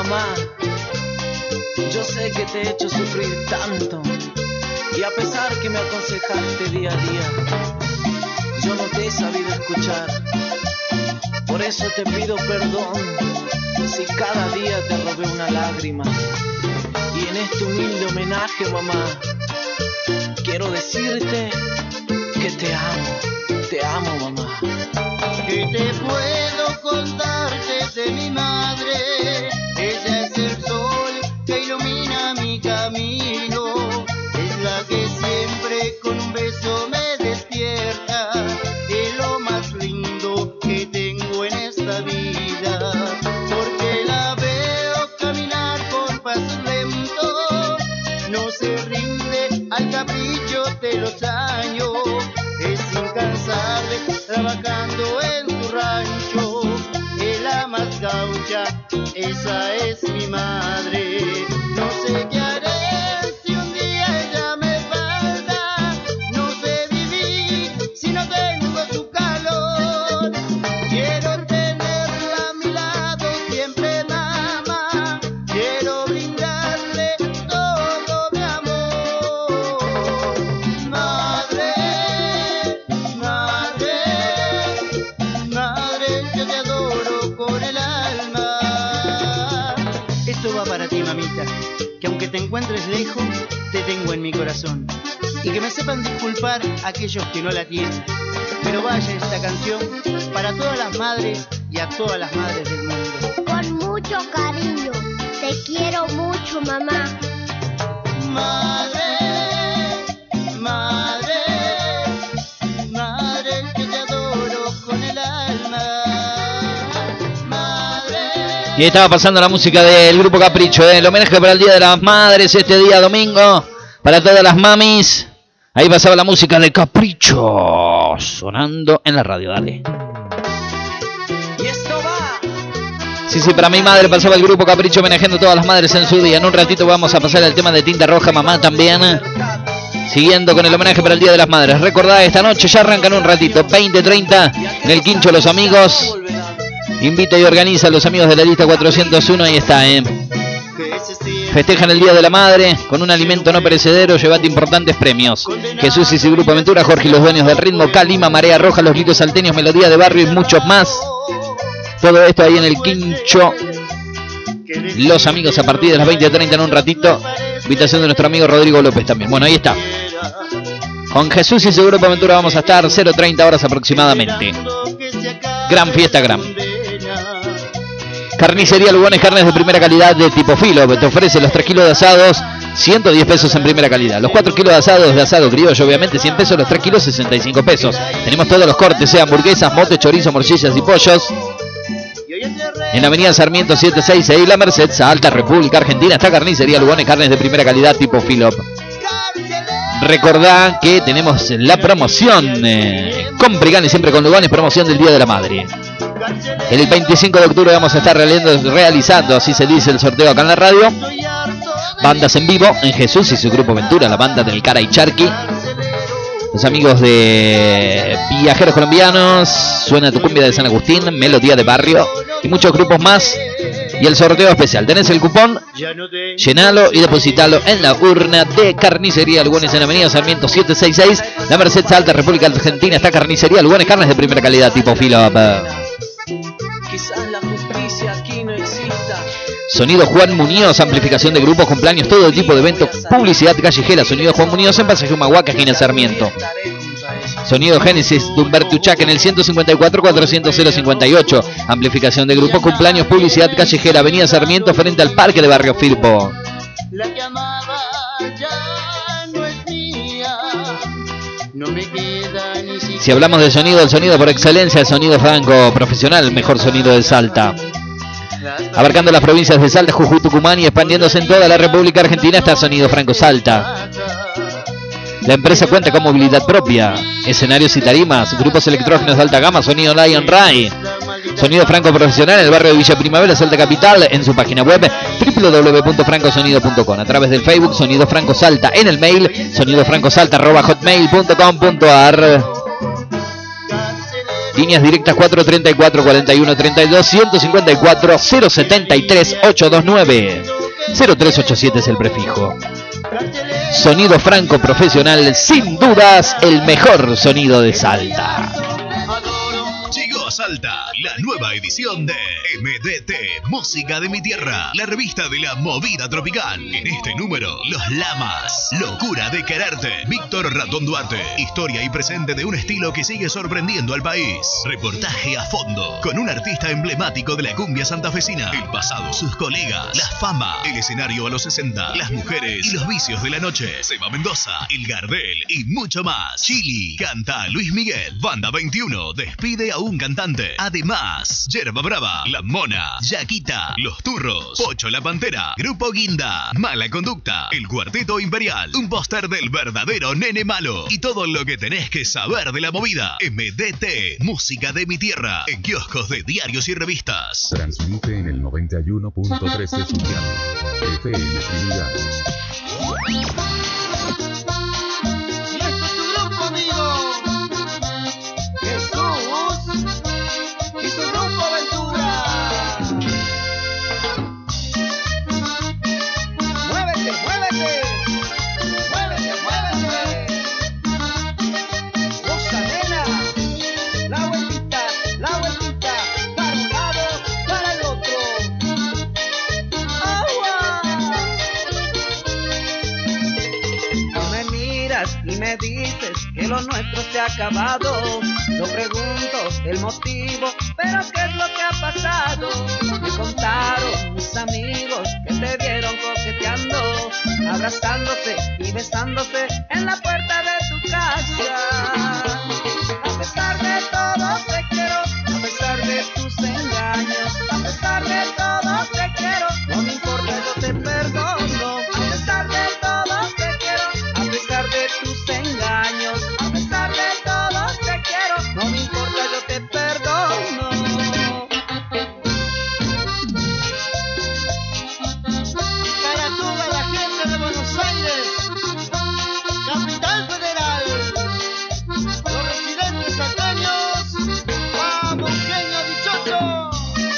Mamá, yo sé que te he hecho sufrir tanto, y a pesar que me aconsejaste día a día, yo no te he sabido escuchar. Por eso te pido perdón si cada día te robé una lágrima. Y en este humilde homenaje, mamá, quiero decirte que te amo, mamá. ¿Qué te puedo contarte de mi madre? Ella es el sol que ilumina mi camino, es la que siempre con un beso me despierta, es lo más lindo que tengo en esta vida, porque la veo caminar con pasos lentos, no se rinde al capricho de los años, es incansable trabajando en su rancho, es la más gaucha, esa es mi madre. No sé qué haré si un día ella me falta, no sé vivir si no tengo su calor, quiero tenerla a mi lado siempre, mamá, quiero brindarle todo mi amor. Madre, madre, madre, yo te adoro con el alma. Esto va para ti, mamita, que aunque te encuentres lejos, te tengo en mi corazón. Y que me sepan disculpar aquellos que no la tienen. Pero vaya esta canción para todas las madres y a todas las madres del mundo. Con mucho cariño, te quiero mucho, mamá. Madre, madre, madre, yo te adoro con el alma. Y ahí estaba pasando la música del grupo Capricho, el homenaje para el Día de las Madres este día domingo, para todas las mamis. Ahí pasaba la música de Capricho, sonando en la radio, dale. Y esto va. Sí, para mi madre pasaba el grupo Capricho homenajeando a todas las madres en su día. En un ratito vamos a pasar el tema de Tinta Roja, mamá también. Siguiendo con el homenaje para el Día de las Madres. Recordad, esta noche ya arrancan un ratito, 20:30, en el Quincho Los Amigos. Invita y organiza a los amigos de la lista 401, ahí está, Festejan el Día de la Madre con un alimento no perecedero, llevate importantes premios. Jesús y su grupo Aventura, Jorge y los dueños del ritmo, Calima, Marea Roja, Los Litos Salteños, Melodía de Barrio y muchos más. Todo esto ahí en el Quincho Los Amigos a partir de las 20:30 en un ratito. Invitación de nuestro amigo Rodrigo López también. Bueno, ahí está. Con Jesús y su grupo Aventura vamos a estar 0:30 horas aproximadamente. Gran fiesta, gran. Carnicería Lugones, carnes de primera calidad de tipo filo. Te ofrece los 3 kilos de asados, 110 pesos en primera calidad. Los 4 kilos de asados, de asado criollo, obviamente, 100 pesos. Los 3 kilos, 65 pesos. Tenemos todos los cortes, hamburguesas, mote, chorizo, morcillas y pollos. En la avenida Sarmiento 766, La Merced, Salta, República Argentina, está Carnicería Lugones, carnes de primera calidad tipo filo. Recordá que tenemos la promoción Compre y Gane siempre con Lugones, promoción del Día de la Madre. El 25 de octubre vamos a estar realizando, así se dice, el sorteo acá en la radio. Bandas en vivo en Jesús y su grupo Aventura, la banda del Cara y Charqui. Los amigos de Viajeros Colombianos, Suena tu cumbia de San Agustín, Melodía de Barrio y muchos grupos más. Y el sorteo especial, tenés el cupón, llenalo y depositalo en la urna de Carnicería Lugones en Avenida Sarmiento 766, La Merced, Salta, República Argentina. Está Carnicería Lugones, carnes de primera calidad tipo filo. Quizás la justicia aquí no exista. Sonido Juan Muñoz, amplificación de grupos, cumpleaños, todo tipo de eventos, publicidad callejera. Sonido Juan Muñoz en Pasaje Humahuaca, esquina Sarmiento. Sonido Génesis de Humberto Uchac en el 154-400-058. Amplificación de grupos, cumpleaños, publicidad callejera, avenida Sarmiento frente al Parque de Barrio Firpo. La que amaba ya no es mía, no me queda ni siquiera. Si hablamos de sonido, el sonido por excelencia, el sonido franco profesional, el mejor sonido de Salta. Abarcando las provincias de Salta, Jujuy, Tucumán y expandiéndose en toda la República Argentina, está Sonido Franco Salta. La empresa cuenta con movilidad propia, escenarios y tarimas, grupos electrógenos de alta gama, Sonido Lion Ray. Sonido Franco Profesional en el barrio de Villa Primavera, Salta Capital, en su página web www.francosonido.com, a través del Facebook Sonido Franco Salta, en el mail sonidofrancosalta@hotmail.com.ar. Líneas directas 434 41 32 154 073 829. 0387 es el prefijo. Sonido franco profesional, sin dudas el mejor sonido de Salta. Llegó a Salta la nueva edición de MDT, Música de mi Tierra, la revista de la movida tropical. En este número, Los Lamas, Locura de Quererte, Víctor Ratón Duarte, historia y presente de un estilo que sigue sorprendiendo al país. Reportaje a fondo, con un artista emblemático de la cumbia santafesina, el pasado, sus colegas, la fama, el escenario a los 60, las mujeres y los vicios de la noche, Seba Mendoza, El Gardel y mucho más. Chili, canta Luis Miguel, Banda 21, despide a un cantante. Además, Yerba Brava, La Mona, Yaquita, Los Turros, Pocho la Pantera, Grupo Guinda, Mala Conducta, El Cuarteto Imperial, un póster del verdadero Nene Malo y todo lo que tenés que saber de la movida. MDT, Música de mi Tierra, en kioscos de diarios y revistas. Transmite en el 91.3 de su dial. FM Trinidad. Me dices que lo nuestro se ha acabado. Yo pregunto el motivo, pero ¿qué es lo que ha pasado? Me contaron mis amigos que te vieron coqueteando, abrazándose y besándose en la puerta de tu casa. A pesar de todo te quiero, a pesar de tus engaños, a pesar de todo te quiero, no me importa, yo te perdono. A pesar de todo te quiero, a pesar de tus engaños, a pesar de todo te quiero, no me importa, yo te perdono. Para toda la gente de Buenos Aires, Capital Federal, los residentes salteños, vamos genio dichoso.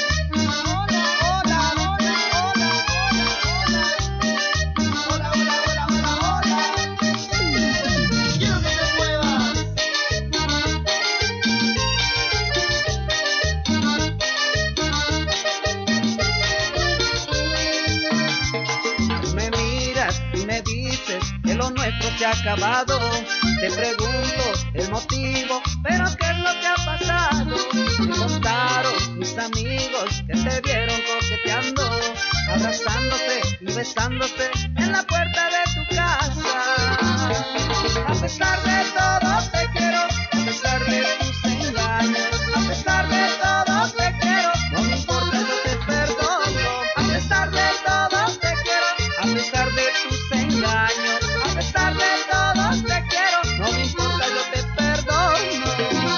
Se ha acabado, te pregunto el motivo, pero ¿qué es lo que ha pasado? Me contaron mis amigos que te vieron coqueteando, abrazándose y besándose en la puerta de tu casa. A pesar de todo te quiero, a pesar de tus engaños, a pesar de todo te quiero, no me importa, yo te perdono. A pesar de todo te quiero, a pesar de tus engaños, a pesar de todo te quiero, no me importa, yo te perdono.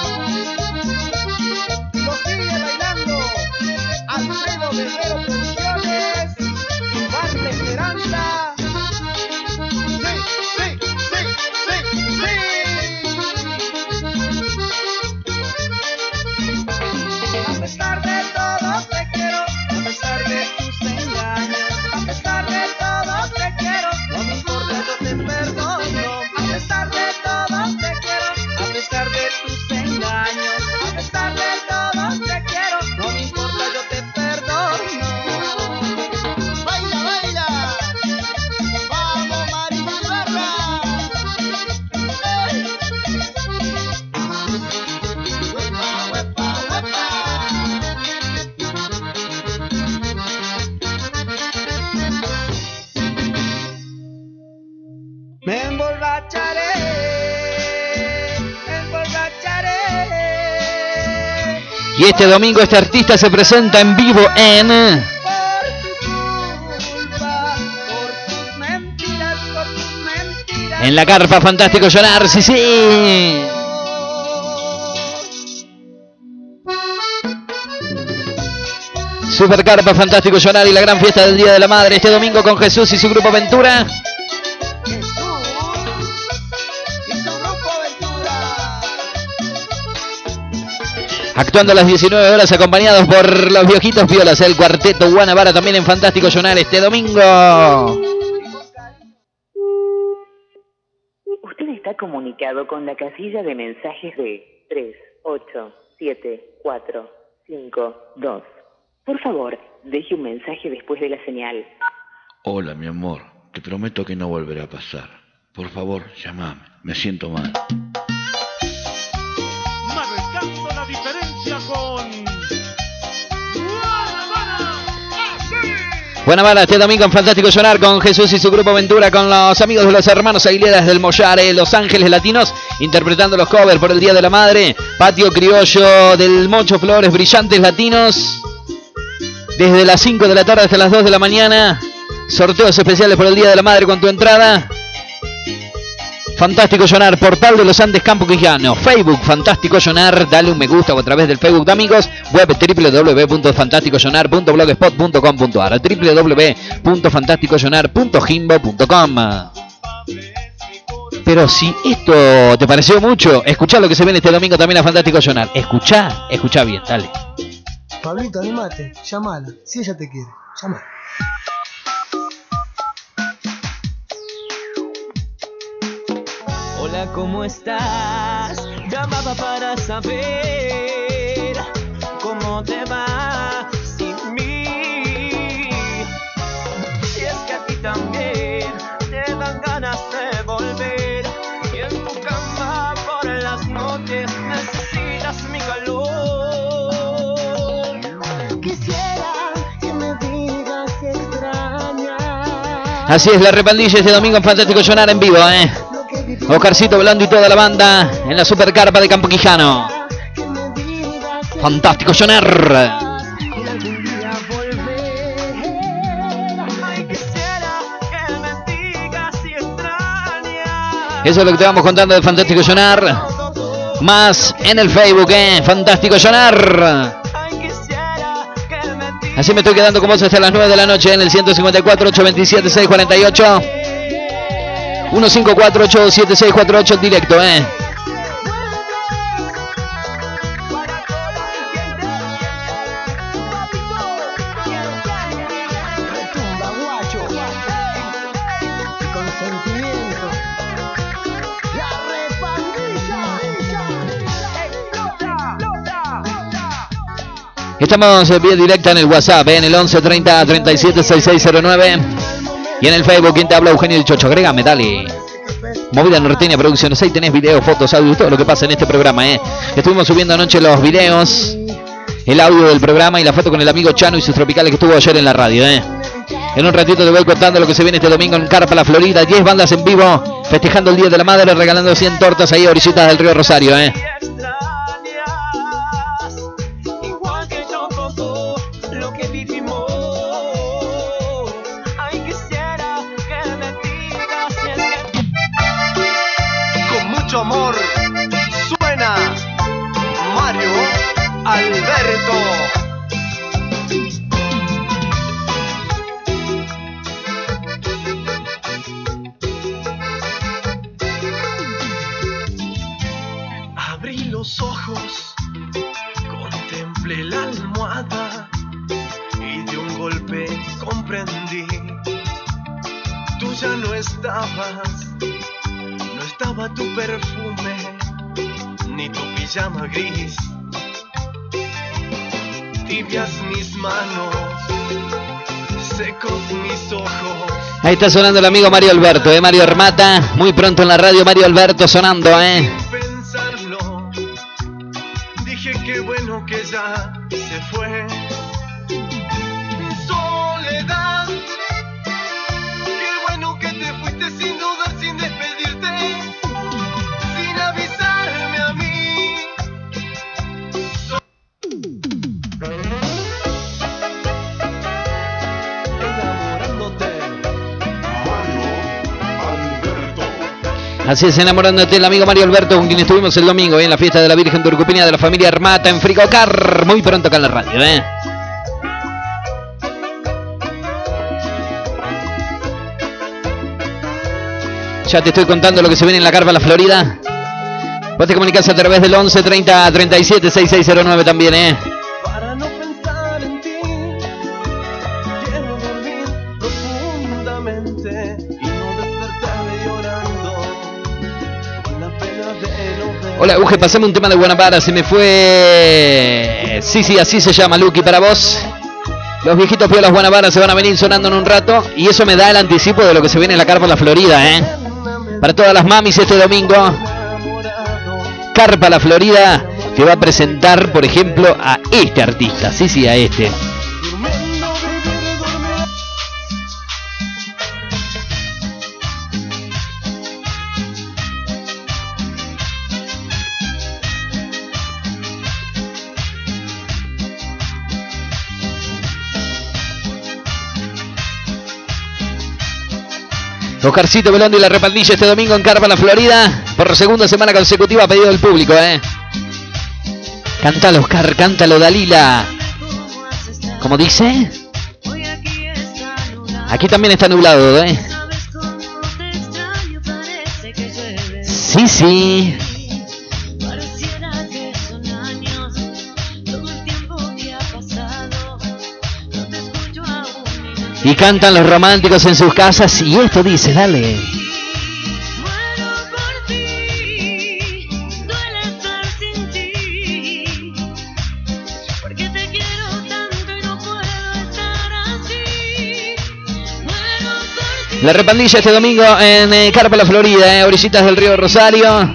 Lo sigue bailando Alfredo Guerrero Producciones y Bar de Esperanza. Sí, sí, sí, sí, sí. A pesar de todo te quiero, a pesar de tus engaños, a pesar de todo te quiero, no me importa, yo te perdono. A pesar de todo te quiero, a pesar de tus engaños, a pesar de todo te quiero, no me importa, yo te perdono. Baila, baila, vamos Marina Ibarra. Huepa, huepa, huepa. Me emborracharé, me emborracharé. Y este domingo este artista se presenta en vivo en la Carpa Fantástico Llorar, sí, sí. Super Carpa Fantástico Llorar y la gran fiesta del Día de la Madre este domingo con Jesús y su grupo Ventura. Actuando a las 19 horas acompañados por los viejitos violas, el cuarteto Guanabara también en Fantástico Sonar este domingo. Usted está comunicado con la casilla de mensajes de 3874552. Por favor, deje un mensaje después de la señal. Hola, mi amor. Te prometo que no volverá a pasar. Por favor, llámame. Me siento mal. Marcando la diferencia con Guanabara. Guanabara este domingo en Fantástico Sonar con Jesús y su grupo Aventura, con los amigos de los hermanos Aguileras del Mollare, Los Ángeles Latinos, interpretando los covers por el Día de la Madre. Patio Criollo del Mocho Flores, Brillantes Latinos. Desde las 5 de la tarde hasta las 2 de la mañana. Sorteos especiales por el Día de la Madre con tu entrada. Fantástico Sonar, Portal de los Andes, Campo Quijano. Facebook, Fantástico Sonar. Dale un me gusta o a través del Facebook de amigos. Web www.fantasticosonar.blogspot.com.ar, www.fantasticosonar.jimbo.com. Pero si esto te pareció mucho, escuchá lo que se viene este domingo también a Fantástico Sonar. Escuchá bien, dale. Pablito, animate, llámala. Si ella te quiere, llámala. Hola, ¿cómo estás? Llamaba para saber cómo te va sin mí. Si es que a ti también te dan ganas de volver y en tu cama por las noches necesitas mi calor. Quisiera que me digas si extrañas. Así es, la repandilla este domingo en Fantástico Sonar en vivo, Oscarcito Blando y toda la banda en la Supercarpa de Campo Quijano. Fantástico Sonar. Eso es lo que te vamos contando de Fantástico Sonar. Más en el Facebook, Fantástico Sonar. Así me estoy quedando con vos hasta las 9 de la noche en el 154-827-648. 154-87648 directo, Estamos en vía directa en el WhatsApp, en el 11 30 37 6609. Y en el Facebook, quien te habla, Eugenio El Chocho. Agrégame, dale. Movida Norteña Producciones. Ahí tenés videos, fotos, audio, todo lo que pasa en este programa, Estuvimos subiendo anoche los videos, el audio del programa y la foto con el amigo Chano y sus tropicales que estuvo ayer en la radio, En un ratito te voy contando lo que se viene este domingo en Carpa, La Florida. 10 bandas en vivo, festejando el Día de la Madre, regalando 100 tortas ahí a orillitas del río Rosario, Amor, suena Mario Alberto. Abrí los ojos, contemplé la almohada y de un golpe comprendí. Tú ya no estabas. No estaba tu perfume, ni tu pijama gris. Tibias mis manos, secos mis ojos. Ahí está sonando el amigo Mario Alberto, Mario Armata. Muy pronto en la radio Mario Alberto sonando, Pensarlo, dije qué bueno que ya se fue. Soledad, qué bueno que te fuiste sin dudar, sin despedirte. Sin avisarme a mí. Enamorándote. Mario Alberto. Así es, enamorándote, el amigo Mario Alberto, con quien estuvimos el domingo en la fiesta de la Virgen de Urcupina de la familia Armata en Frigocar. Muy pronto acá en la radio, Ya te estoy contando lo que se viene en la Carpa, La Florida. Vos te comunicás a través del 11 30 37 6609 también, Para no pensar en ti, quiero dormir profundamente y no despertarme llorando con la pena de no ver. Hola, Uge, pasame un tema de Guanabara, se me fue... Sí, así se llama, Lucky, para vos. Los viejitos piolas Guanabara se van a venir sonando en un rato y eso me da el anticipo de lo que se viene en la Carpa La Florida, Para todas las mamis este domingo, Carpa La Florida te va a presentar, por ejemplo, a este artista, sí, a este. Oscarcito Belondo y la Repandilla este domingo en Carpa La Florida. Por segunda semana consecutiva a pedido del público, Cántalo, Oscar, cántalo, Dalila. ¿Cómo dice? Aquí también está nublado, Sí. Y cantan los románticos en sus casas y esto dice, dale. La Repandilla este domingo en Carpa La Florida, orillitas del río Rosario.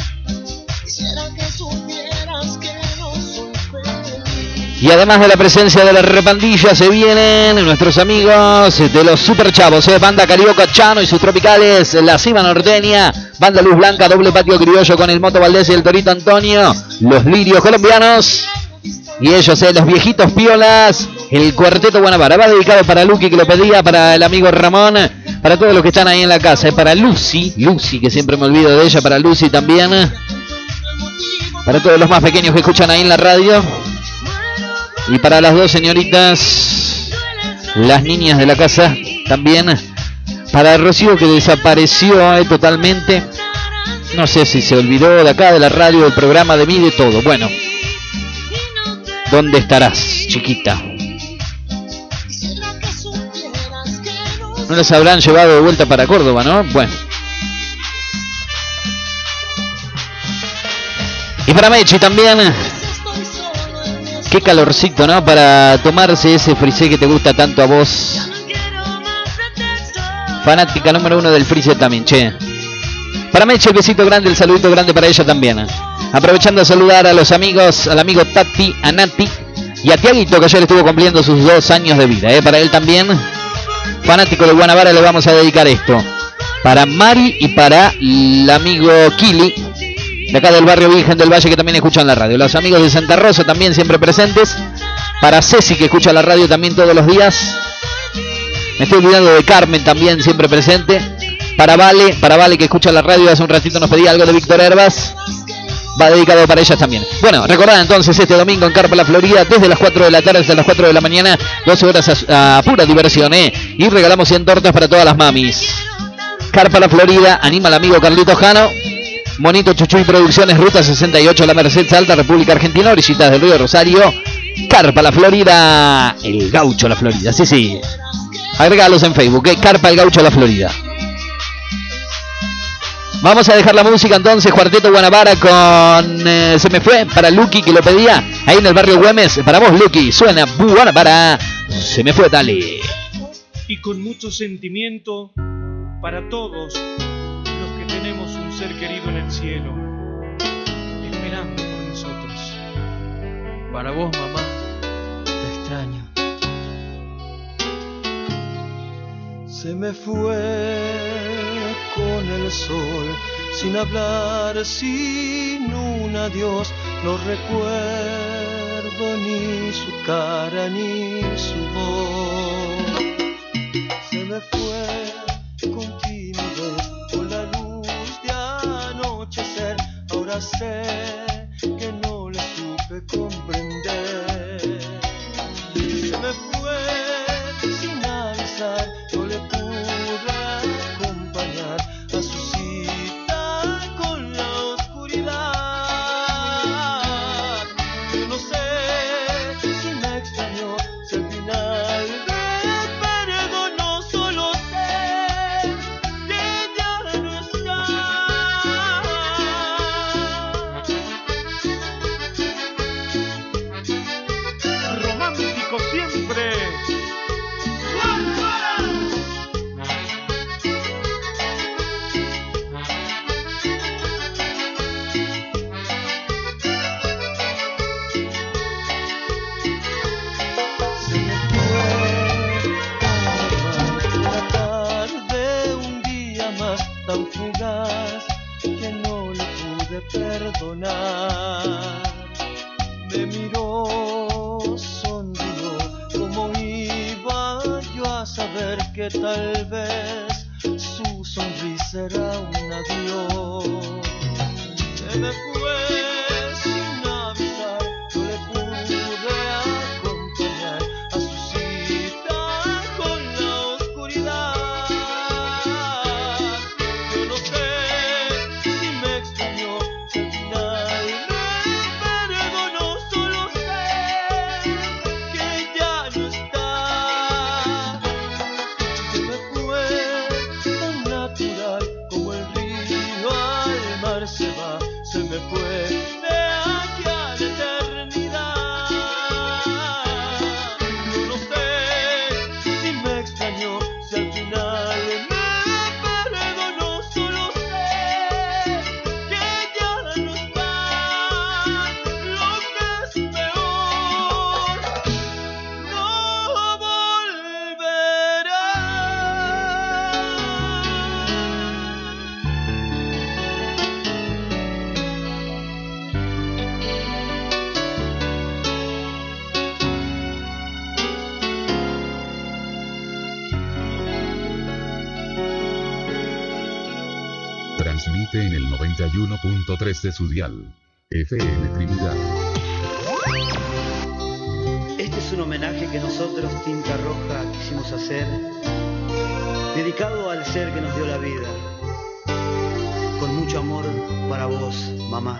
Y además de la presencia de la Repandilla se vienen nuestros amigos de los Super Chavos, Banda Carioca Chano y sus tropicales, La Cima Norteña, Banda Luz Blanca, Doble Patio Criollo con el Moto Valdés y el Torito Antonio, Los Lirios Colombianos y ellos, los viejitos piolas, el Cuarteto Guanabara. Va dedicado para Lucky, que lo pedía, para el amigo Ramón, para todos los que están ahí en la casa, para Lucy, que siempre me olvido de ella, para Lucy también, para todos los más pequeños que escuchan ahí en la radio. Y para las dos señoritas, las niñas de la casa, también. Para Rocío, que desapareció totalmente. No sé si se olvidó de acá, de la radio, del programa, de mí, de todo. Bueno, ¿dónde estarás, chiquita? No las habrán llevado de vuelta para Córdoba, ¿no? Bueno. Y para Mechi también. Qué calorcito, ¿no? Para tomarse ese frisé que te gusta tanto a vos. Fanática número 1 del frisé también, che. Para Meche, el besito grande, el saludito grande para ella también. Aprovechando a saludar a los amigos, al amigo Tati, a Nati y a Tiaguito, que ayer estuvo cumpliendo sus 2 años de vida. Para él también, fanático de Guanabara, le vamos a dedicar esto. Para Mari y para el amigo Kili, de acá del barrio Virgen del Valle, que también escuchan la radio. Los amigos de Santa Rosa también siempre presentes. Para Ceci, que escucha la radio también todos los días. Me estoy olvidando de Carmen también, siempre presente. Para Vale, que escucha la radio, hace un ratito nos pedía algo de Víctor Herbas. Va dedicado para ellas también. Bueno, recordad entonces este domingo en Carpa La Florida, desde las 4 de la tarde hasta las 4 de la mañana, 12 horas a pura diversión, y regalamos 100 tortas para todas las mamis. Carpa La Florida, anima al amigo Carlito Jano. Monito Chuchuy Producciones, Ruta 68, La Merced, Salta, República Argentina, orillitas del río Rosario. Carpa La Florida, el Gaucho La Florida, sí. Agregalos en Facebook, Carpa el Gaucho La Florida. Vamos a dejar la música entonces, Cuarteto Guanabara con Se Me Fue, para Lucky, que lo pedía, ahí en el barrio Güemes. Para vos, Lucky, suena Guanabara, Se Me Fue, dale. Y con mucho sentimiento para todos los que tenemos un ser querido en el cielo, esperando por nosotros. Para vos, mamá, te extraño. Se me fue con el sol, sin hablar, sin un adiós. No recuerdo ni su cara ni su voz. Se me fue con timidez, con la luz de anochecer. Ahora sé que no le supe comprender. Se me fue sin avisar, no le pude acompañar a su cita con la oscuridad. si me extrañó, si al final me perdonó, solo sé que ya no está. Romántico siempre. Tan fugaz que no le pude perdonar. Me miró, sonrió, como iba yo a saber que tal vez su sonrisa era un adiós. Se me fue sin avisar, no le pude acompañar a su cita con la oscuridad. Se me fue de aquí a la eternidad. Yo no sé si me extrañó, si al final me perdonó, solo sé que ya no está. Lo que es peor, no volverá. Transmite en el 91.3 de su dial. FM Trinidad. Este es un homenaje que nosotros, Tinta Roja, quisimos hacer, dedicado al ser que nos dio la vida. Con mucho amor para vos, mamá.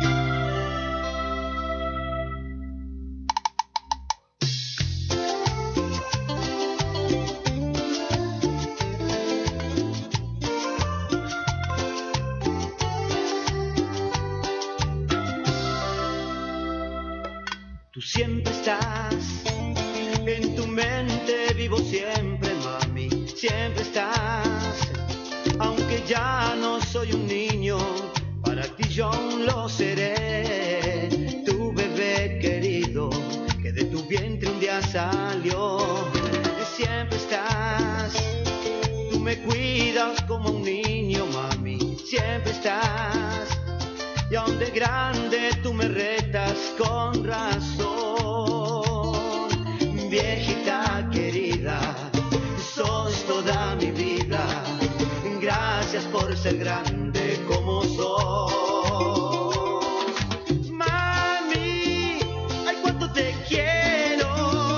Tú siempre estás en tu mente, vivo siempre, mami, siempre estás. Aunque ya no soy un niño, para ti yo aún lo seré. Tu bebé querido, que de tu vientre un día salió. Siempre estás, tú me cuidas como un niño, mami, siempre estás. Y aún de grande tú me retas con razón. Viejita querida, sos toda mi vida. Gracias por ser grande como sos. Mami, ay cuánto te quiero.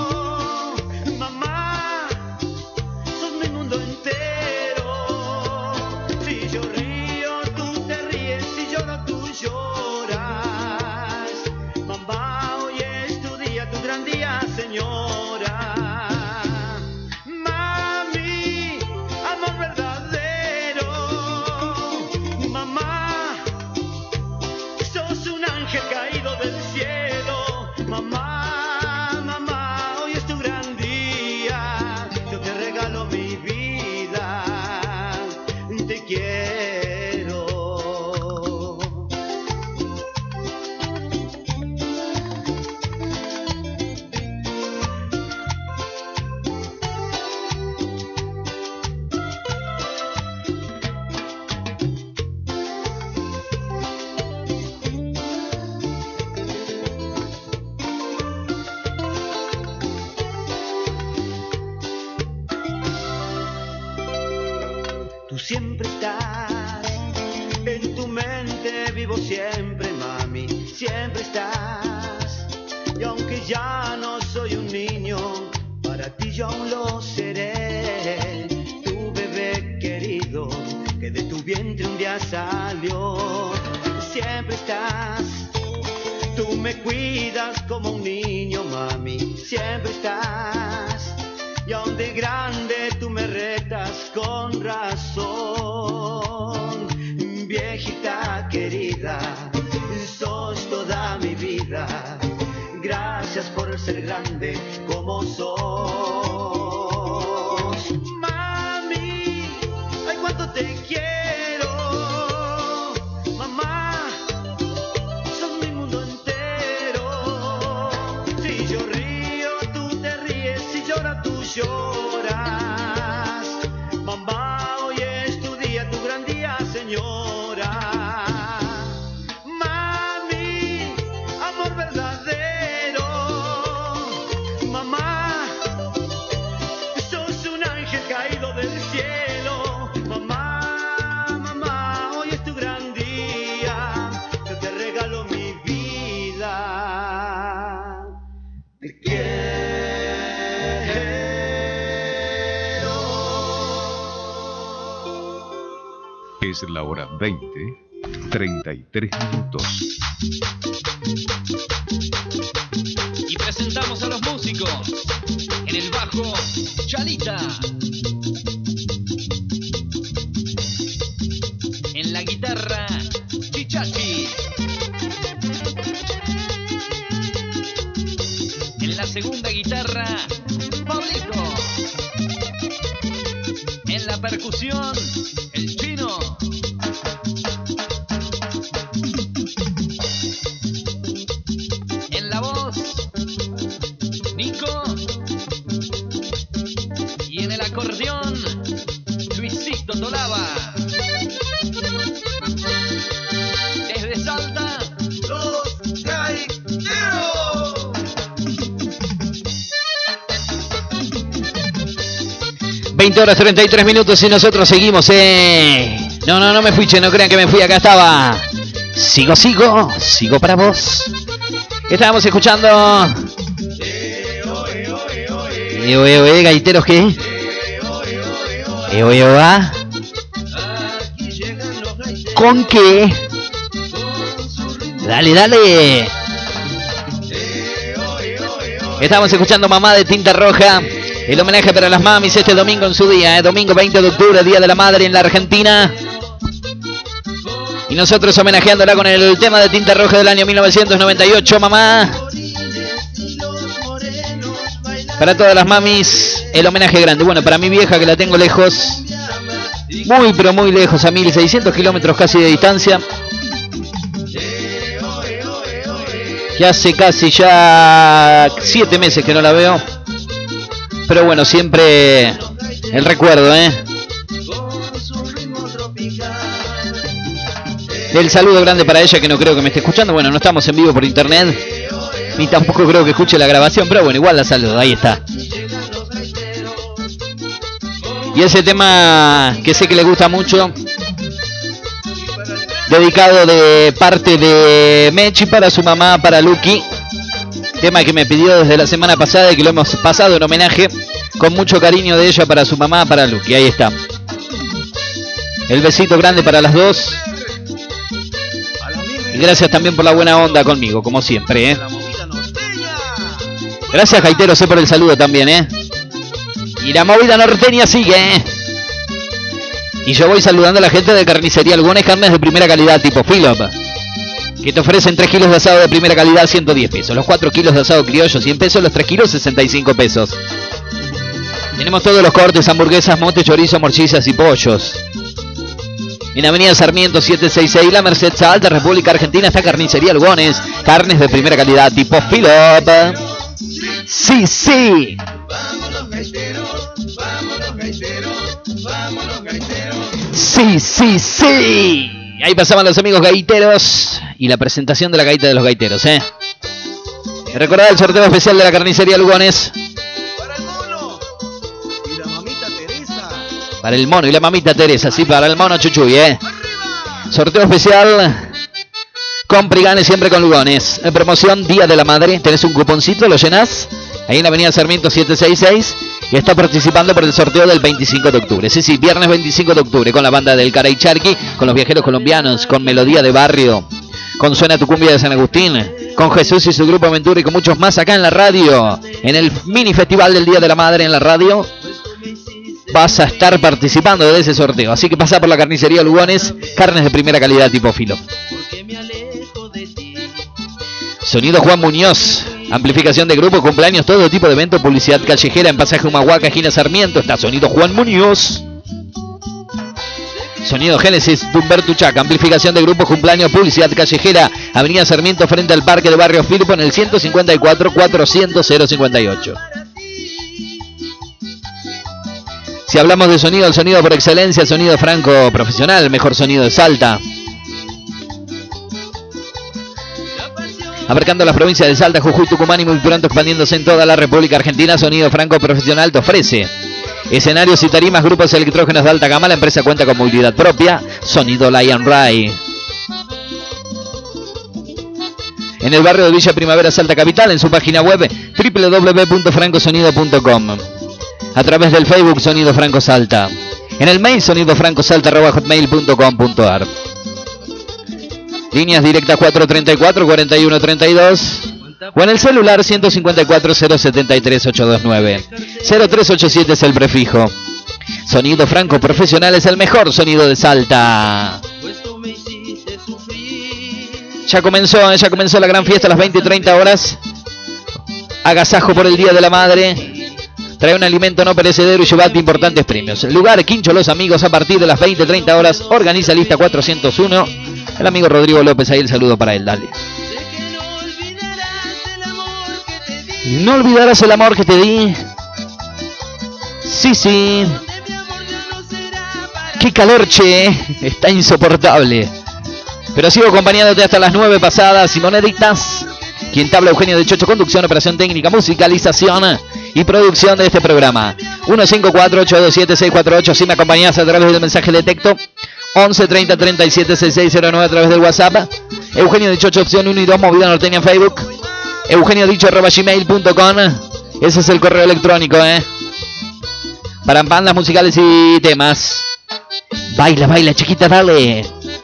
Mamá, sos mi mundo entero. Si yo río, tú te ríes. Si lloro, tú lloras. Mamá, hoy es tu día, tu gran día, señora. Mami, amor verdadero. Mamá, sos un ángel caído del cielo. Mamá, mamá, hoy es tu gran día. Yo te regalo mi vida. Te quiero. Tú siempre estás en tu mente, vivo siempre, mami, siempre estás. Y aunque ya no soy un niño, para ti yo aún lo seré. Tu bebé querido, que de tu vientre un día salió. Siempre estás, tú me cuidas como un niño, mami. por ser grande como sos. Mami, ay cuánto te quiero. Mamá, sos mi mundo entero. Si yo río, tú te ríes. Si lloro, tú lloras. Mamá, hoy es tu día, tu gran día, señora. Mami, amor verdadero. Mamá, sos un ángel caído del cielo. Mamá, mamá, hoy es tu gran día. Yo te regalo mi vida. Te quiero. Es la hora 20:33 minutos. Y presentamos a los músicos. En el bajo, Chalita. En la guitarra, Chichachi. En la segunda guitarra, Pablito. En la percusión, el Chino. En la voz, Nico. Y en el acordeón, Luisito Tolaba. Desde Salta, los Gaiteros. 20 horas 33 minutos y nosotros seguimos, No me fui, che, no crean que me fui, acá estaba. Sigo para vos. Estábamos escuchando. Gaiteros, ¿qué? ¿Va? ¿Con qué? Dale. Estamos escuchando Mamá de Tinta Roja. El homenaje para las mamis este domingo en su día, domingo 20 de octubre, Día de la Madre en la Argentina. Y nosotros homenajeándola con el tema de Tinta Roja del año 1998, mamá. Para todas las mamis, el homenaje grande. Bueno, para mi vieja que la tengo lejos, muy pero muy lejos, a 1600 kilómetros casi de distancia. Que hace casi ya 7 meses que no la veo. Pero bueno, siempre el recuerdo, El saludo grande para ella, que no creo que me esté escuchando. Bueno, no estamos en vivo por internet, ni tampoco creo que escuche la grabación, pero bueno, igual la saludo, ahí está. Y ese tema que sé que le gusta mucho, dedicado de parte de Mechi para su mamá, para Lucky. Tema que me pidió desde la semana pasada y que lo hemos pasado en homenaje con mucho cariño de ella para su mamá, para Lucky. Ahí está. El besito grande para las dos. Y gracias también por la buena onda conmigo, como siempre, Gracias, Gaitero, por el saludo también, Y la movida norteña sigue, Y yo voy saludando a la gente de Carnicería Algones, carnes de primera calidad tipo Philop, que te ofrecen 3 kilos de asado de primera calidad, 110 pesos. Los 4 kilos de asado criollo, 100 pesos. Los 3 kilos, 65 pesos. Tenemos todos los cortes, hamburguesas, mote, chorizo, morcillas y pollos. En Avenida Sarmiento 766, La Merced, Salta, República Argentina, está Carnicería Algones. Carnes de primera calidad tipo Philop. Sí. Vámonos gaiteros, Sí. Ahí pasaban los amigos gaiteros y la presentación de la gaita de los gaiteros, Recordad el sorteo especial de la Carnicería Lugones. Para el mono y la mamita Teresa, sí, para el mono Chuchuy, Sorteo especial. Compra y gane siempre con Lugones. En promoción Día de la Madre, tenés un cuponcito, lo llenás ahí en la Avenida Sarmiento 766 y está participando por el sorteo del 25 de octubre. Sí, viernes 25 de octubre con la banda del Caray Charqui, con los viajeros colombianos, con Melodía de Barrio, con Suena tu Cumbia de San Agustín, con Jesús y su grupo Aventura y con muchos más acá en la radio, en el mini festival del Día de la Madre en la radio. Vas a estar participando de ese sorteo, así que pasa por la Carnicería Lugones, carnes de primera calidad tipo Filo. Sonido Juan Muñoz Amplificación de grupo, cumpleaños, todo tipo de evento, publicidad callejera en Pasaje Humahuaca, esquina Sarmiento. Está Sonido Juan Muñoz. Sonido Génesis de Humberto Uchaca. Amplificación de grupo, cumpleaños, publicidad callejera, Avenida Sarmiento frente al Parque de Barrio Firpo en el 154 400 058. Si hablamos de sonido, el sonido por excelencia, Sonido Franco Profesional, el mejor sonido de Salta. Abarcando las provincias de Salta, Jujuy, Tucumán y muy pronto expandiéndose en toda la República Argentina, Sonido Franco Profesional te ofrece escenarios y tarimas, grupos electrógenos de alta gama. La empresa cuenta con movilidad propia. Sonido Lion Ray. En el barrio de Villa Primavera, Salta Capital, en su página web www.francosonido.com. A través del Facebook Sonido Franco Salta. En el mail sonidofrancosalta@hotmail.com.ar. Líneas directas 434-4132 o en el celular 154-073-829. 0387 es el prefijo. Sonido Franco Profesional es el mejor sonido de Salta. Ya comenzó la gran fiesta a las 20:30 horas. Agasajo por el Día de la Madre. Trae un alimento no perecedero y llevate importantes premios. El lugar Quincho Los Amigos a partir de las 20:30 horas. Organiza lista 401. El amigo Rodrigo López, ahí el saludo para él, dale. No olvidarás el amor que te di. Sí. Qué calor, che. Está insoportable. Pero sigo acompañándote hasta las 9 pasadas. Simoneditas. Quien te habla, Eugenio de Chocho. Conducción, operación técnica, musicalización y producción de este programa. 154-827-648. Si me acompañás a través del mensaje de texto. 11 30 37 6609 a través del WhatsApp. Eugenio de Chocho, opción 1 y 2, Movida Norteña en Facebook. EugenioDicho@gmail.com. Ese es el correo electrónico, para bandas musicales y temas. Baila, chiquita, dale.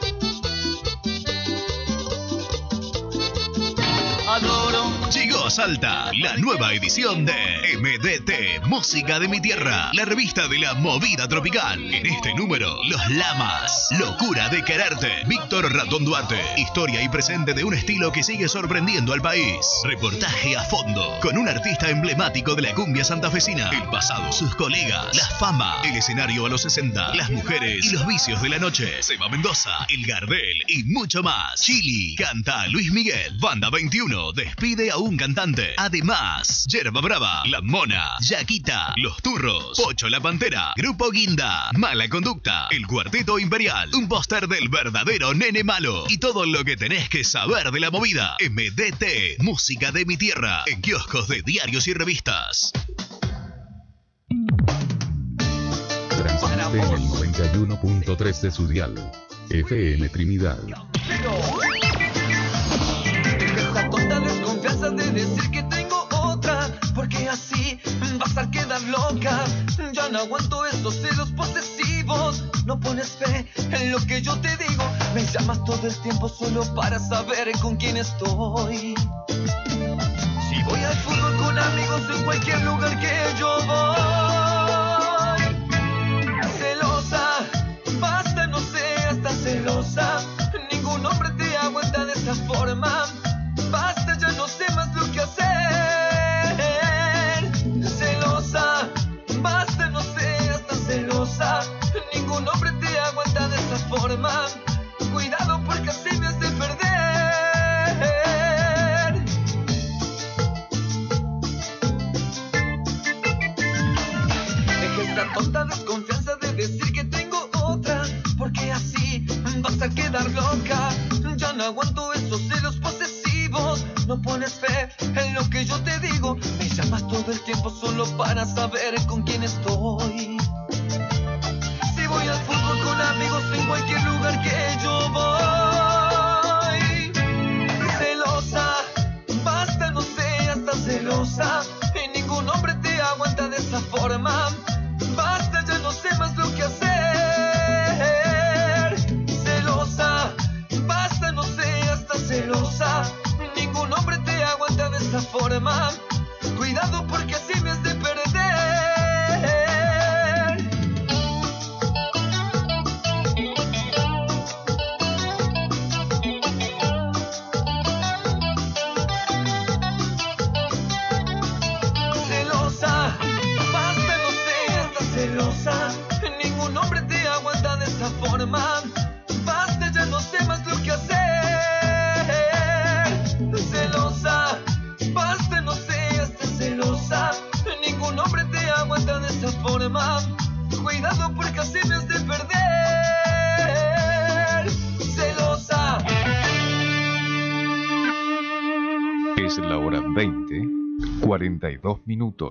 Llegó a Salta la nueva edición de MDT, Música de mi Tierra, la revista de la movida tropical. En este número, Los Lamas, Locura de Quererte, Víctor Ratón Duarte, historia y presente de un estilo que sigue sorprendiendo al país. Reportaje a fondo, con un artista emblemático de la cumbia santafesina, el pasado, sus colegas, la fama, el escenario a los 60, las mujeres y los vicios de la noche, Seba Mendoza, El Gardel y mucho más. Chili, canta Luis Miguel, Banda 21, despide a un cantante. Además, Yerba Brava, La Mona, Yaquita, Los Turros, Pocho la Pantera, Grupo Guinda, Mala Conducta, El Cuarteto Imperial, un póster del verdadero Nene Malo y todo lo que tenés que saber de la movida. MDT, Música de mi Tierra, en kioscos de diarios y revistas. Transmite en el 91.3 de su dial. FM Trinidad. Esa tonta desconfianza de decir que tengo otra, porque así vas a quedar loca. Ya no aguanto esos celos posesivos. No pones fe en lo que yo te digo. Me llamas todo el tiempo solo para saber con quién estoy. Si voy al fútbol con amigos en cualquier lugar que yo voy. Celosa, basta, no seas tan celosa. Ningún hombre te aguanta de esa forma. Basta, ya no sé más lo que hacer. Celosa, basta, no seas tan celosa. Ningún hombre te aguanta de esa forma. Cuidado porque así me has de perder. Deja esa tonta desconfianza de decir que tengo otra, porque así vas a quedar loca. Ya no aguanto esos celos posesivos. No pones fe en lo que yo te digo. Me llamas todo el tiempo solo para saber con quién estoy. Si voy al fútbol con amigos en cualquier lugar que yo voy. Celosa, basta, no seas tan celosa. Y ningún hombre te aguanta de esa forma. Basta, ya no sé más lo que hacer. Celosa, basta, no seas tan celosa. Ningún hombre te aguanta de esa forma. Cuidado porque así me has de perder. cama. Cuidado porque así me has de perder. Celosa. Es la hora 20:42.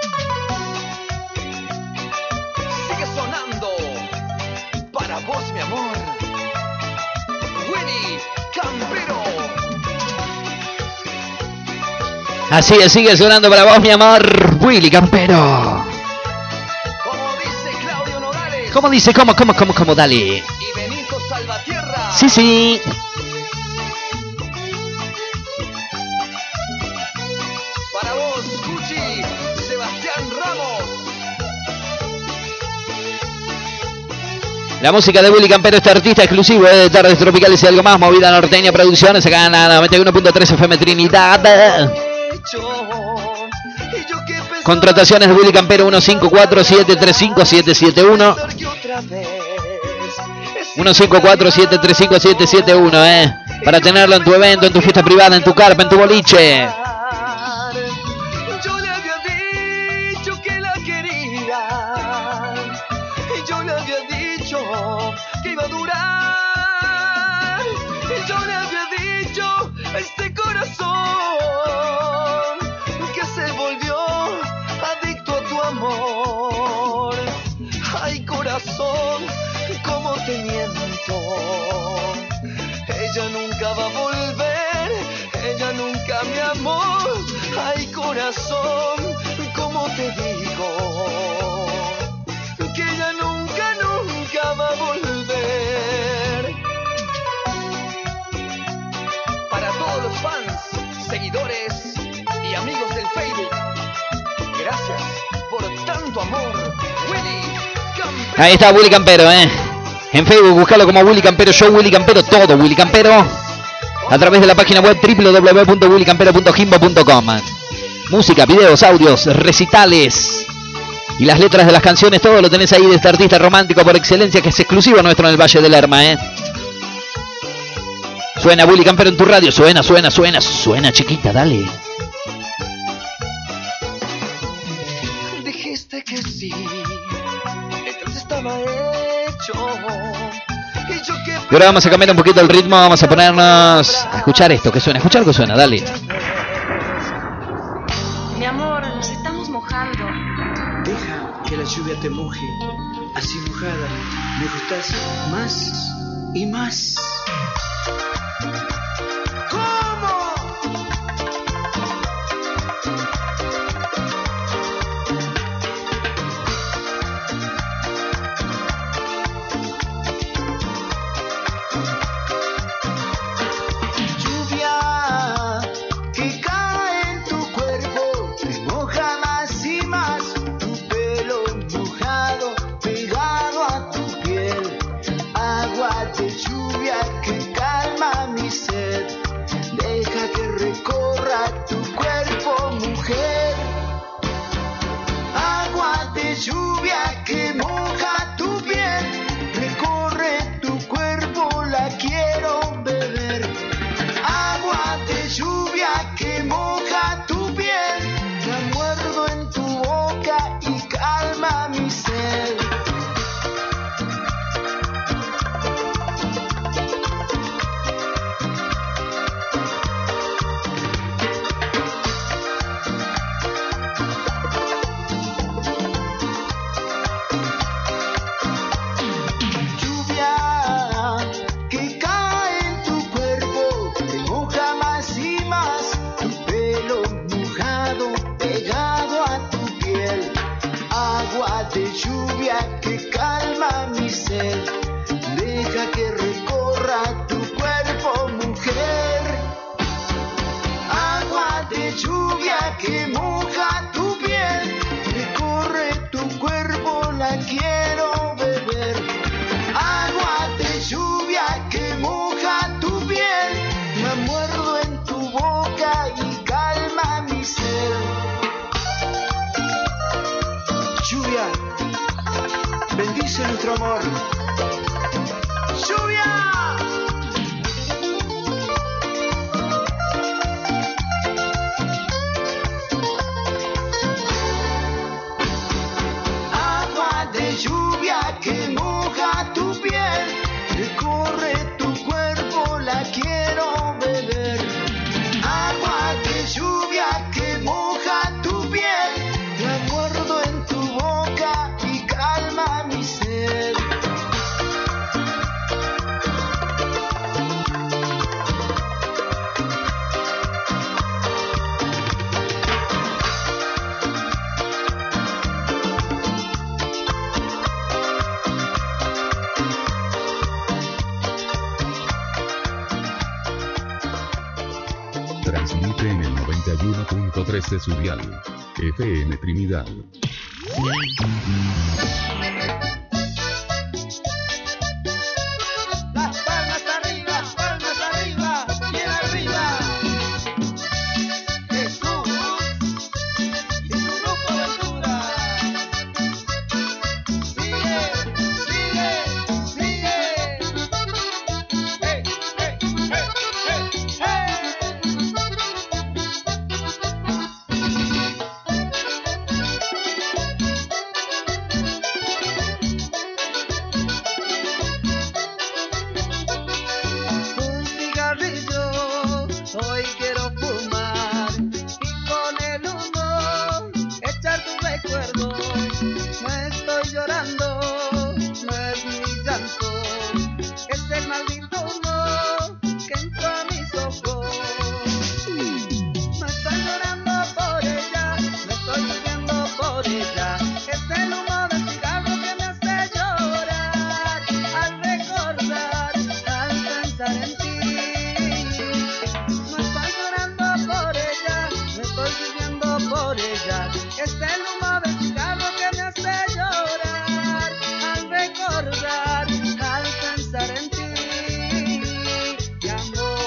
Sigue sonando para vos, mi amor. Willy Campero. Así es, sigue sonando para vos, mi amor. Willy Campero. ¿Cómo dice? ¿Cómo? Dale. Y Benito Salvatierra. Sí, sí. Para vos, Cuchi, Sebastián Ramos. La música de Willy Campero, este artista exclusivo de Tardes Tropicales y algo más. Movida Norteña Producciones, acá en la 91.3 FM Trinidad. Contrataciones de Willy Campero 154-735-771. 154-735-771, para tenerlo en tu evento, en tu fiesta privada, en tu carpa, en tu boliche. Yo le había dicho que la quería. Y yo le había dicho que iba a durar. Y yo le había dicho a este corazón que se volvió adicto a tu amor. Ay, corazón, cómo te miento. Ella nunca va a volver, ella nunca me amó. Ay, corazón, cómo te digo que ella nunca va a volver. Para todos los fans, seguidores y amigos del Facebook, gracias por tanto amor. Willy Campero. Ahí está Willy Campero, En Facebook, búscalo como Willy Campero Show, Willy Campero, todo Willy Campero. A través de la página web www.willycampero.gimbo.com. Música, videos, audios, recitales y las letras de las canciones, todo lo tenés ahí de este artista romántico por excelencia que es exclusivo nuestro en el Valle del Lerma, Suena Willy Campero en tu radio, suena, chiquita, dale. Dijiste que sí, entonces estaba hecho. Y ahora vamos a cambiar un poquito el ritmo, vamos a ponernos a escuchar esto que suena, escuchar que suena, dale. Mi amor, nos estamos mojando. Deja que la lluvia te moje, así mojada, me gustas más y más. Lluvia que moja tu piel, recorre tu cuerpo, la quiero beber. Agua de lluvia que moja tu piel, la muerdo en tu boca y calma mi sed. Deja que recorra tu cuerpo, mujer. Agua de lluvia que moja tu piel, recorre tu cuerpo, la quiero beber. Agua de lluvia que moja tu piel, me muerdo en tu boca y calma mi sed. Lluvia, bendice nuestro amor. ¡Lluvia! Agua 91.3 de su dial. FM Trinidad. Las palmas arriba, bien arriba. Jesús y su grupo Ventura. Sigue. Hey. Un cigarrillo hoy quiero fumar y con el humo echar tus recuerdos. No estoy llorando, no es mi llanto, es el maldito humo que entró a mis ojos. No estoy llorando por ella, no estoy sufriendo por ella, es el humo del cigarro que me hace llorar al recordar, al pensar en ti. No estoy llorando por ella, no estoy sufriendo por ella, es el humo del cigarro que me hace llorar al recordar, al pensar en ti, mi amor.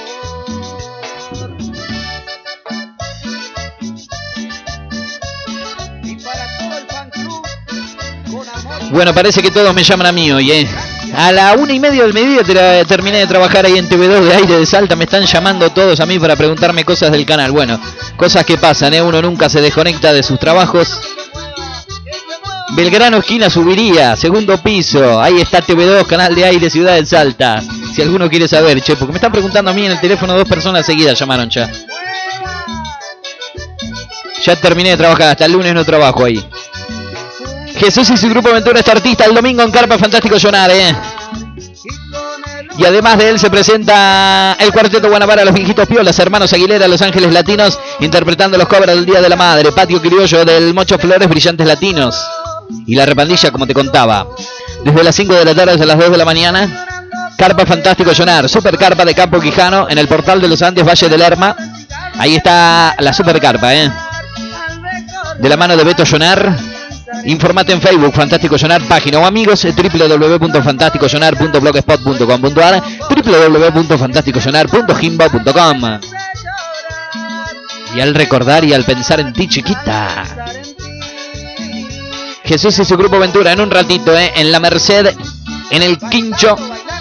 Y para todo el fan club, con amor. Bueno, parece que todos me llaman a mí hoy, ¿eh? A la 1:30 del mediodía terminé de trabajar ahí en TV2 de Aire de Salta. Me están llamando todos a mí para preguntarme cosas del canal. Bueno, cosas que pasan, ¿eh? Uno nunca se desconecta de sus trabajos. Belgrano esquina Subiría, segundo piso. Ahí está TV2, canal de Aire, Ciudad de Salta. Si alguno quiere saber, che, porque me están preguntando a mí en el teléfono, 2 personas seguidas llamaron ya. Ya terminé de trabajar, hasta el lunes no trabajo ahí. Jesús y su grupo Ventura es artista el domingo en Carpa Fantástico Sonar, ¿eh? Y además de él se presenta el Cuarteto Guanabara, Los Viejitos Piolas, Hermanos Aguilera, Los Ángeles Latinos, interpretando los covers del Día de la Madre, Patio Criollo del Mocho Flores, Brillantes Latinos. Y la repandilla, como te contaba, desde las 5 de la tarde hasta las 2 de la mañana, Carpa Fantástico Sonar, Super Carpa de Campo Quijano, en el Portal de los Andes, Valle del Lerma. Ahí está la Super Carpa, ¿eh? De la mano de Beto Sonar. Informate en Facebook, Fantástico Sonar, página o amigos, www.fantasticosonar.blogspot.com.ar, www.fantasticosonar.gimbo.com. Y al recordar y al pensar en ti, chiquita. Jesús y su grupo Ventura en un ratito, en la Merced, en el Quincho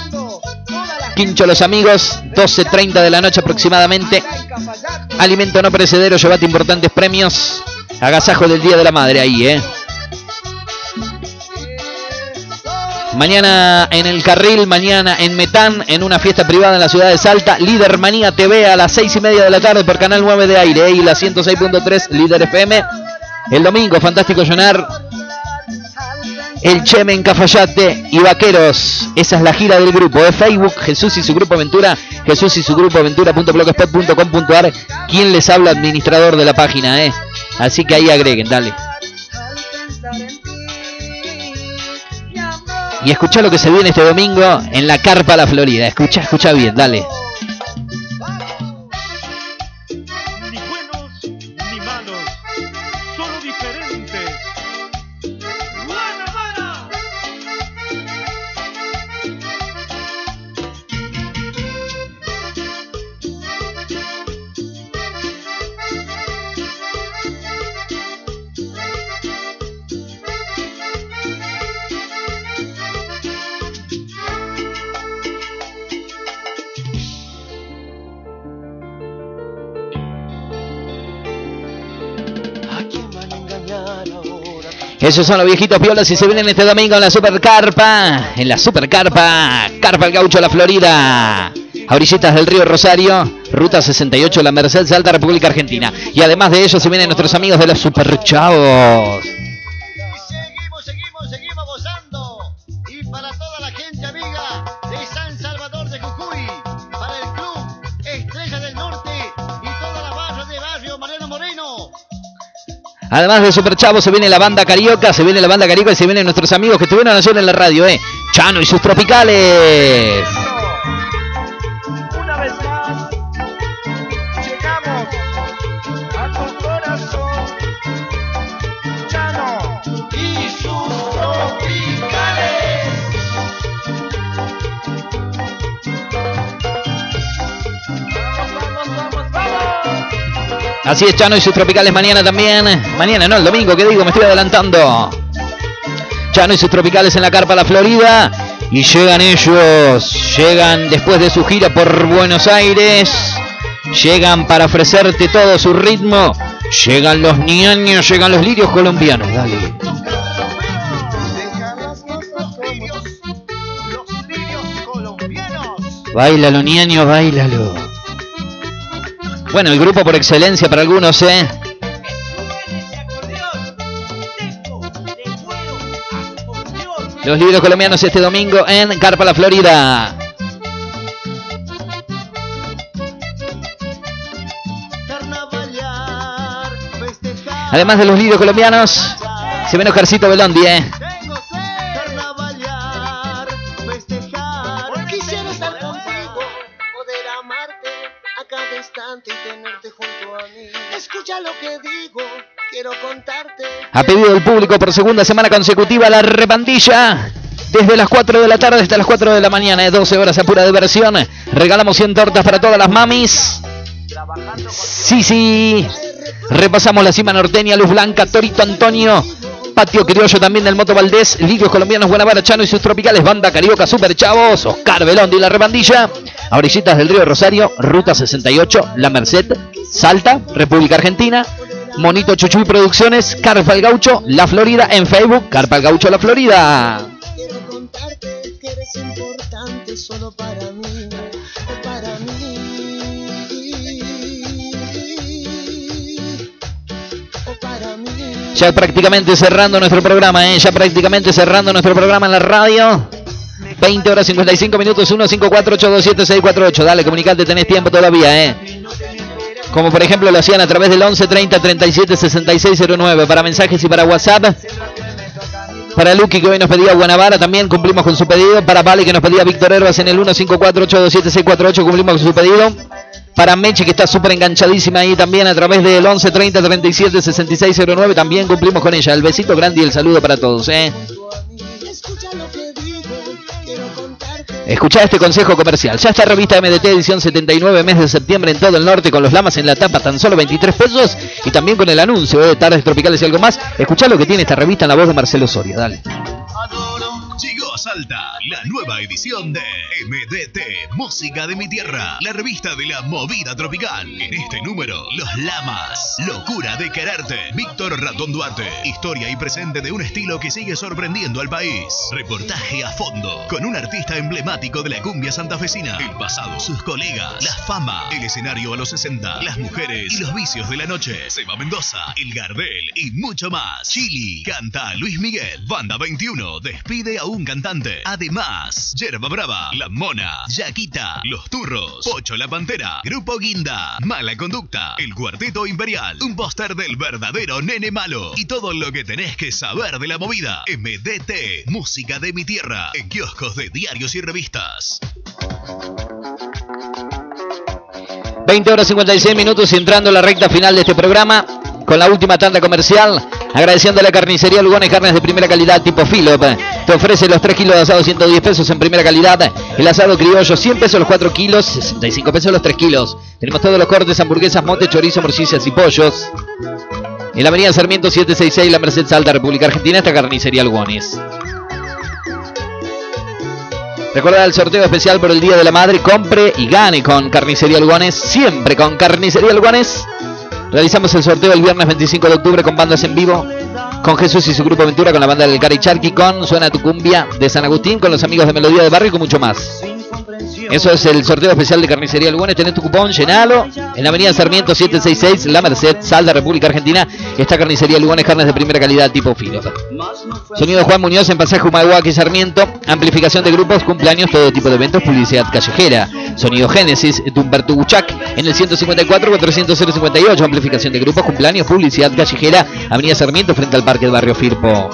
Los Amigos, 12:30 de la noche aproximadamente. Alimento no perecedero, llevate importantes premios. Agasajo del Día de la Madre ahí, Mañana en el Carril, mañana en Metán, en una fiesta privada en la ciudad de Salta. Líder Manía TV a las 6:30 de la tarde por Canal 9 de Aire, y la 106.3 Líder FM. El domingo, Fantástico Sonar, El Cheme en Cafayate y Vaqueros. Esa es la gira del grupo, Facebook, Jesús y su grupo Aventura, Jesús y su grupo Aventura.blogspot.com.ar. ¿Quién les habla? Administrador de la página, Así que ahí agreguen, dale. Y escuchá lo que se viene este domingo en la Carpa La Florida. Escucha bien, dale. Ni buenos ni malos, solo diferentes. ¡Guanabara! Esos son los Viejitos Piolas y se vienen este domingo en la Super Carpa. En la Super Carpa, Carpa el Gaucho La Florida. A orillitas del río Rosario, Ruta 68, La Merced, Salta, República Argentina. Y además de ellos se vienen nuestros amigos de los Super Chavos. Seguimos gozando. Y para toda la gente amiga de San Salvador de Jujuy, para el Club Estrella del Norte y todas las barras de Barrio Mariano Moreno. Además de Super Chavos se viene la banda Carioca, y se vienen nuestros amigos que estuvieron ayer en la radio, Chano y sus Tropicales. Una vez más, llegamos a tu corazón. Así es, Chano y sus tropicales mañana también. Mañana no, el domingo, ¿qué digo? Me estoy adelantando. Chano y sus tropicales en la Carpa La Florida. Y llegan ellos. Llegan después de su gira por Buenos Aires. Llegan para ofrecerte todo su ritmo. Llegan los ñaños, llegan los lirios colombianos. Dale. Báilalo, ñaño, báilalo. Bueno, el grupo por excelencia para algunos, ¿eh? Los lirios colombianos este domingo en Carpa La Florida. Además de los lirios colombianos, se ven Oscarcito Belondi, ¿eh? Quisiera estar contigo, poder amarte a cada instante y tenerte junto a mí. Escucha lo que digo, quiero contarte. Ha pedido el público por segunda semana consecutiva la repandilla. Desde las 4 de la tarde hasta las 4 de la mañana, 12 horas a pura diversión. Regalamos 100 tortas para todas las mamis. Sí. Repasamos la cima norteña, Luz Blanca, Torito Antonio, Patio Criollo también del Moto Valdés, lirios colombianos, Guanabara, Chano y sus tropicales, Banda Carioca, Super Chavos, Oscar Belondi y la repandilla. A orillitas del río Rosario, Ruta 68, La Merced, Salta, República Argentina. Monito Chuchuy Producciones, Carpa el Gaucho, La Florida. En Facebook, Carpa el Gaucho, La Florida. Quiero contarte que eres importante solo para mí, para mí. Ya prácticamente cerrando nuestro programa, ya prácticamente cerrando nuestro programa en la radio. 20 horas 55 minutos, 154-827-648. Dale, comunicate, tenés tiempo todavía, Como por ejemplo lo hacían a través del 11 30 37 66 09 para mensajes y para WhatsApp. Para Luqui, que hoy nos pedía Guanabara, también cumplimos con su pedido. Para Vale, que nos pedía Víctor Herbas en el 154-827-648, cumplimos con su pedido. Para Meche, que está súper enganchadísima ahí también a través del 11 30 37 66 09, también cumplimos con ella. El besito grande y el saludo para todos, Escuchá este consejo comercial. Ya está revista MDT edición 79, mes de septiembre en todo el norte, con los lamas en la tapa, tan solo 23 pesos. Y también con el anuncio de tardes tropicales y algo más. Escuchá lo que tiene esta revista en la voz de Marcelo Soria. Dale. Llegó a Salta la nueva edición de MDT Música de mi Tierra, la revista de la movida tropical. En este número, Los Lamas, Locura de Quererte, Víctor Ratón Duarte, historia y presente de un estilo que sigue sorprendiendo al país. Reportaje a fondo con un artista emblemático de la cumbia santafesina, el pasado, sus colegas, la fama, el escenario a los 60, las mujeres y los vicios de la noche. Seba Mendoza, El Gardel y mucho más. Chili, canta Luis Miguel. Banda 21 despide a un cantante. Además, Yerba Brava, La Mona, Yaquita, Los Turros, Pocho la Pantera, Grupo Guinda, Mala Conducta, El Cuarteto Imperial, un póster del verdadero Nene Malo y todo lo que tenés que saber de la movida. MDT, Música de mi Tierra, en kioscos de diarios y revistas. 20 horas 56 minutos y entrando en la recta final de este programa con la última tanda comercial, agradeciendo a la carnicería Lugones, carnes de primera calidad tipo Philip. Te ofrece los 3 kilos de asado 110 pesos en primera calidad, el asado criollo 100 pesos los 4 kilos, 65 pesos los 3 kilos. Tenemos todos los cortes, hamburguesas, mote, chorizo, morcillas y pollos. En la avenida Sarmiento 766, La Merced, Salta, República Argentina, esta carnicería Lugones. Recuerda el sorteo especial por el Día de la Madre. Compre y gane con Carnicería Lugones. Siempre con Carnicería Lugones. Realizamos el sorteo el viernes 25 de octubre con bandas en vivo. Con Jesús y su grupo Aventura, con la banda del Cari Charqui, con Suena tu Cumbia de San Agustín, con los amigos de Melodía de Barrio y con mucho más. Eso es el sorteo especial de Carnicería Lugones. Tenés tu cupón, llenalo. En la avenida Sarmiento 766, La Merced, Salta, República Argentina. Está Carnicería Lugones, carnes de primera calidad tipo Philip. Sonido Juan Muñoz en Pasaje Humahuaca y Sarmiento. Amplificación de grupos, cumpleaños, todo tipo de eventos, publicidad callejera. Sonido Génesis de Humberto Buchac en el 154-400-058. Amplificación de grupos, cumpleaños, publicidad callejera. Avenida Sarmiento frente al Parque del Barrio Firpo.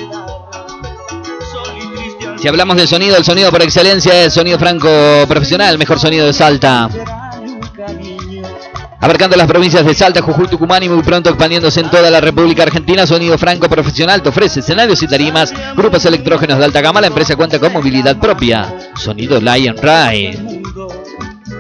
Si hablamos de sonido, el sonido por excelencia es Sonido Franco Profesional, el mejor sonido de Salta. Abarcando las provincias de Salta, Jujuy, Tucumán y muy pronto expandiéndose en toda la República Argentina, Sonido Franco Profesional te ofrece escenarios y tarimas, grupos electrógenos de alta gama. La empresa cuenta con movilidad propia. Sonido Lion Ride.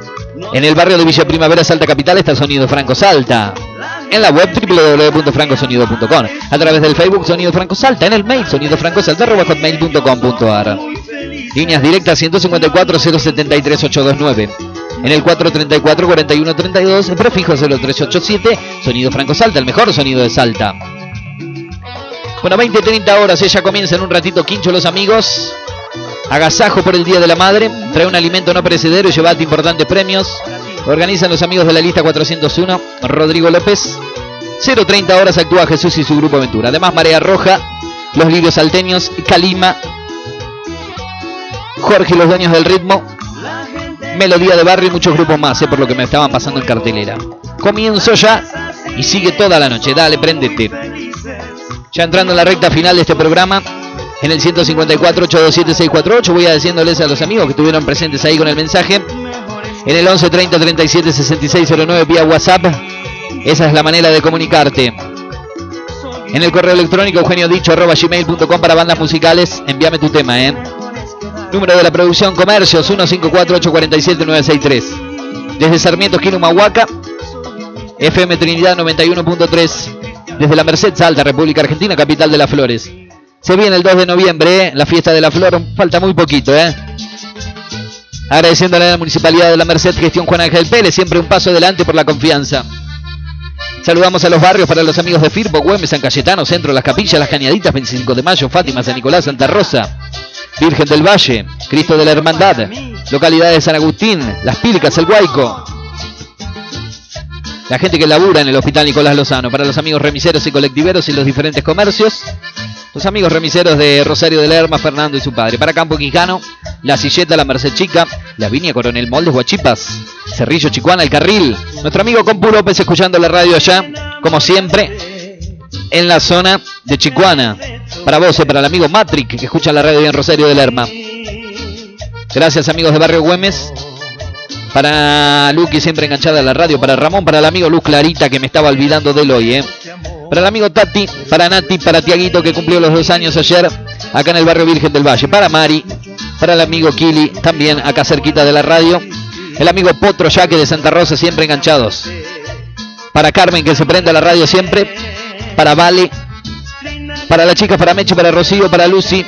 En el barrio de Villa Primavera, Salta Capital, está Sonido Franco Salta. En la web www.francosonido.com. A través del Facebook Sonido Franco Salta. En el mail sonidofrancosalta@hotmail.com.ar. Líneas directas 154 073 829. En el 434 41 32, el prefijo 0387. Sonido Franco Salta, el mejor sonido de Salta. Bueno, 20-30 horas, ella comienza en un ratito. Quincho los amigos. Agasajo por el Día de la Madre. Trae un alimento no perecedero y llevate importantes premios. Organizan los amigos de la lista 401. Rodrigo López. 0:30 horas actúa Jesús y su grupo Aventura. Además, Marea Roja, Los Lirios Salteños, Calima, Jorge y los Dueños del Ritmo, Melodía de Barrio y muchos grupos más, por lo que me estaban pasando en cartelera. Comienzo ya y sigue toda la noche. Dale, préndete. Ya entrando en la recta final de este programa, en el 154-827-648, voy a diciéndoles a los amigos que estuvieron presentes ahí con el mensaje. En el 11-30-37-6609 vía WhatsApp. Esa es la manera de comunicarte. En el correo electrónico eugeniodicho@gmail.com para bandas musicales. Envíame tu tema, Número de la producción Comercios 154-847-963. Desde Sarmiento, esquina Humahuaca, FM Trinidad 91.3. Desde la Merced, Salta, República Argentina, capital de las flores. Se viene el 2 de noviembre, la fiesta de la flor. Falta muy poquito, Agradeciéndole a la Municipalidad de la Merced, gestión Juan Ángel Pérez, siempre un paso adelante por la confianza. Saludamos a los barrios para los amigos de Firpo, Güemes, San Cayetano, Centro, Las Capillas, Las Cañaditas, 25 de Mayo, Fátima, San Nicolás, Santa Rosa, Virgen del Valle, Cristo de la Hermandad, localidades de San Agustín, Las Pilcas, El Guayco. La gente que labura en el Hospital Nicolás Lozano, para los amigos remiseros y colectiveros y los diferentes comercios. Los amigos remiseros de Rosario de Lerma, Fernando y su padre. Para Campo Quijano, La Silleta, La Merced Chica, La Viña, Coronel Moldes, Huachipas, Cerrillo, Chicuana, El Carril. Nuestro amigo Compu López escuchando la radio allá, como siempre, en la zona de Chicuana. Para vos, para el amigo Matrick, que escucha la radio en Rosario de Lerma. Gracias, amigos de Barrio Güemes. Para Luqui, siempre enganchada a la radio. Para Ramón, para el amigo Luz Clarita, que me estaba olvidando de él hoy, Para el amigo Tati, para Nati, para Tiaguito, que cumplió los 2 años ayer, acá en el barrio Virgen del Valle. Para Mari, para el amigo Kili, también acá cerquita de la radio. El amigo Potro Yaque de Santa Rosa, siempre enganchados. Para Carmen, que se prende a la radio siempre. Para Vale, para la chica, para Meche, para Rocío, para Lucy.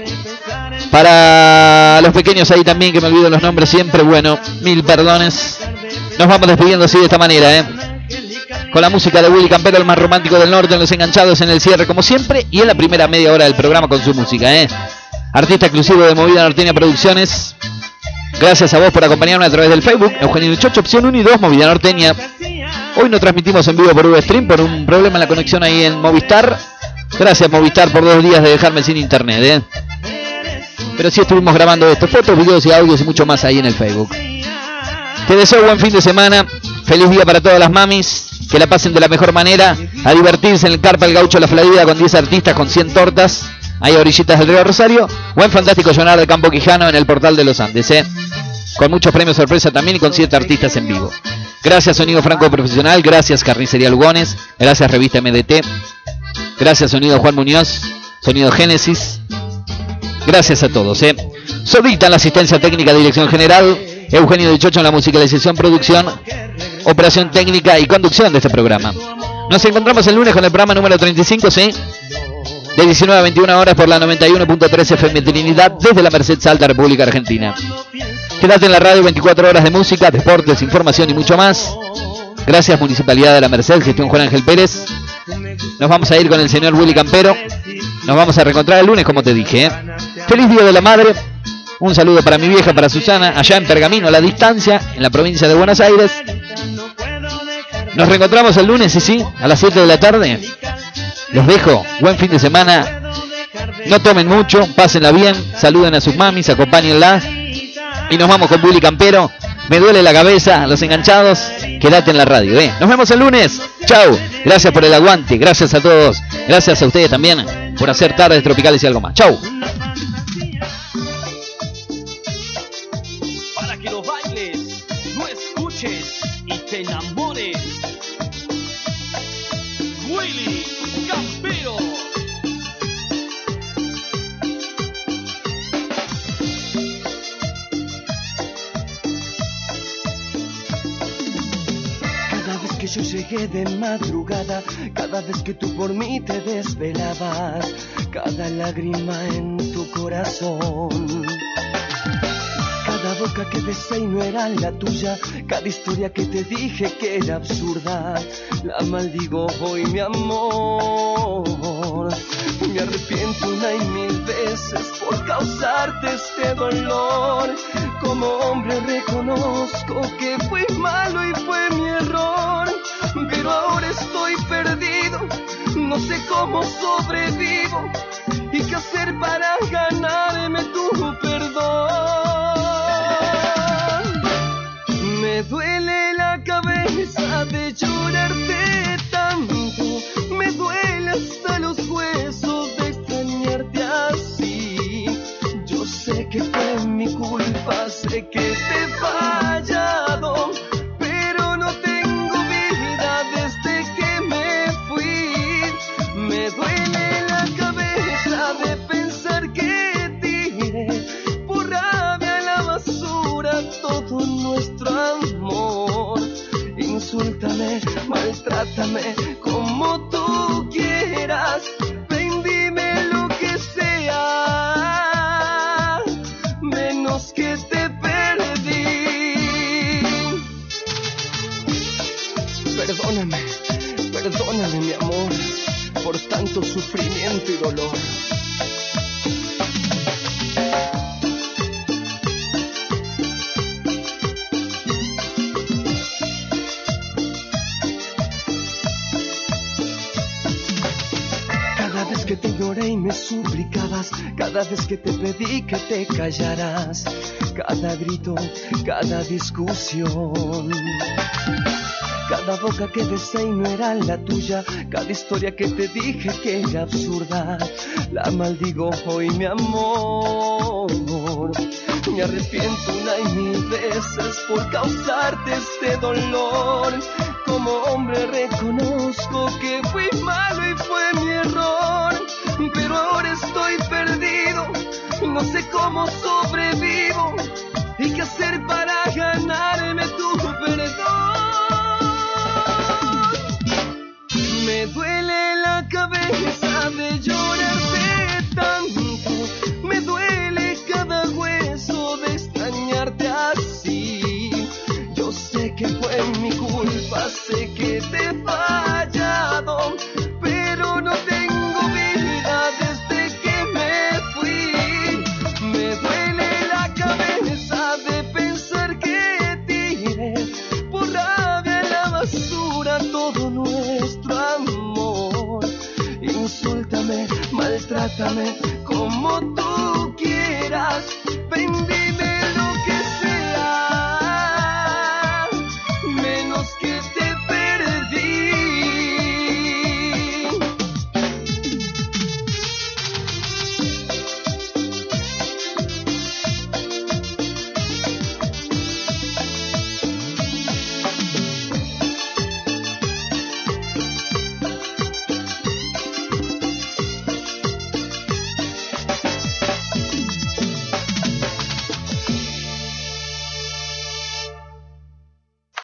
Para los pequeños ahí también, que me olvido los nombres siempre. Bueno, mil perdones. Nos vamos despidiendo así de esta manera, con la música de Willy Campero, el más romántico del norte, en los enganchados, en el cierre como siempre, y en la primera media hora del programa con su música, Artista exclusivo de Movida Norteña Producciones. Gracias a vos por acompañarme a través del Facebook, Eugenio Chocho, opción 1 y 2, Movida Norteña. Hoy no transmitimos en vivo por Ustream por un problema en la conexión ahí en Movistar. Gracias, Movistar, por 2 días de dejarme sin internet, Pero sí estuvimos grabando esto, fotos, videos y audios y mucho más ahí en el Facebook. Te deseo buen fin de semana, feliz día para todas las mamis, que la pasen de la mejor manera, a divertirse en el Carpa El Gaucho La Flavida con 10 artistas, con 100 tortas, ahí a orillitas del río Rosario, buen fantástico Llonar de Campo Quijano en el Portal de los Andes, con muchos premios sorpresa también y con 7 artistas en vivo. Gracias Sonido Franco Profesional, gracias Carnicería Lugones, gracias Revista MDT, gracias Sonido Juan Muñoz, Sonido Génesis, gracias a todos, Sodita en la asistencia técnica, dirección general, Eugenio de Chocho en la musicalización, producción, operación técnica y conducción de este programa. Nos encontramos el lunes con el programa número 35, de 19 a 21 horas por la 91.3 FM Trinidad, desde la Merced, Salta, República Argentina. Quédate en la radio, 24 horas de música, deportes, información y mucho más. Gracias Municipalidad de la Merced, gestión Juan Ángel Pérez. Nos vamos a ir con el señor Willy Campero. Nos vamos a reencontrar el lunes, como te dije, Feliz Día de la Madre. Un saludo para mi vieja, para Susana, allá en Pergamino, a la distancia, en la provincia de Buenos Aires. Nos reencontramos el lunes, sí, a las 7 de la tarde. Los dejo, buen fin de semana. No tomen mucho, pásenla bien, saluden a sus mamis, acompáñenlas. Y nos vamos con Willy Campero. Me duele la cabeza, los enganchados. Quédate en la radio, Nos vemos el lunes. Chau. Gracias por el aguante, gracias a todos. Gracias a ustedes también por hacer tardes tropicales y algo más. Chau. Para que lo bailes, lo escuches y te enamores. Willy Campero. yo llegué de madrugada, cada vez que tú por mí te desvelabas, cada lágrima en tu corazón. Cada boca que besé y no era la tuya, cada historia que te dije que era absurda, la maldigo hoy, mi amor. Me arrepiento una y mil veces por causarte este dolor. Como hombre reconozco que fui malo y fue mi error, pero ahora estoy perdido, no sé cómo sobrevivo y qué hacer para ganarme tu perdón. Me duele la cabeza de llorarte tanto, me duele hasta los huesos de extrañarte así. Yo sé que fue mi culpa, sé que te he fallado, pero no tengo vida desde que me fui. Me duele la cabeza de pensar que tiré por rabia a la basura todo nuestro amor. Insúltame, maltrátame como tú quieras, ven, dime lo que sea, menos que te perdí. Perdóname, perdóname, mi amor, por tanto sufrimiento y dolor. Cada vez que te lloré y me suplicabas, cada vez que te pedí que te callaras, cada grito, cada discusión, cada boca que besé y no era la tuya, cada historia que te dije que era absurda, la maldigo hoy, mi amor. Me arrepiento una y mil veces por causarte este dolor. Como hombre reconozco que fui malo y fue mi error, pero ahora estoy perdido, no sé cómo sobrevivo y qué hacer para ganarme tu perdón. Me duele la cabeza de llorarte tanto, me duele cada hueso de extrañarte así. Yo sé que fue mi culpa, sé que te he fallado, pero no tengo vida desde que me fui. Me duele la cabeza de pensar que tiré por rabia en la basura todo nuestro amor. Insúltame, maltrátame como tú quieras, bendito.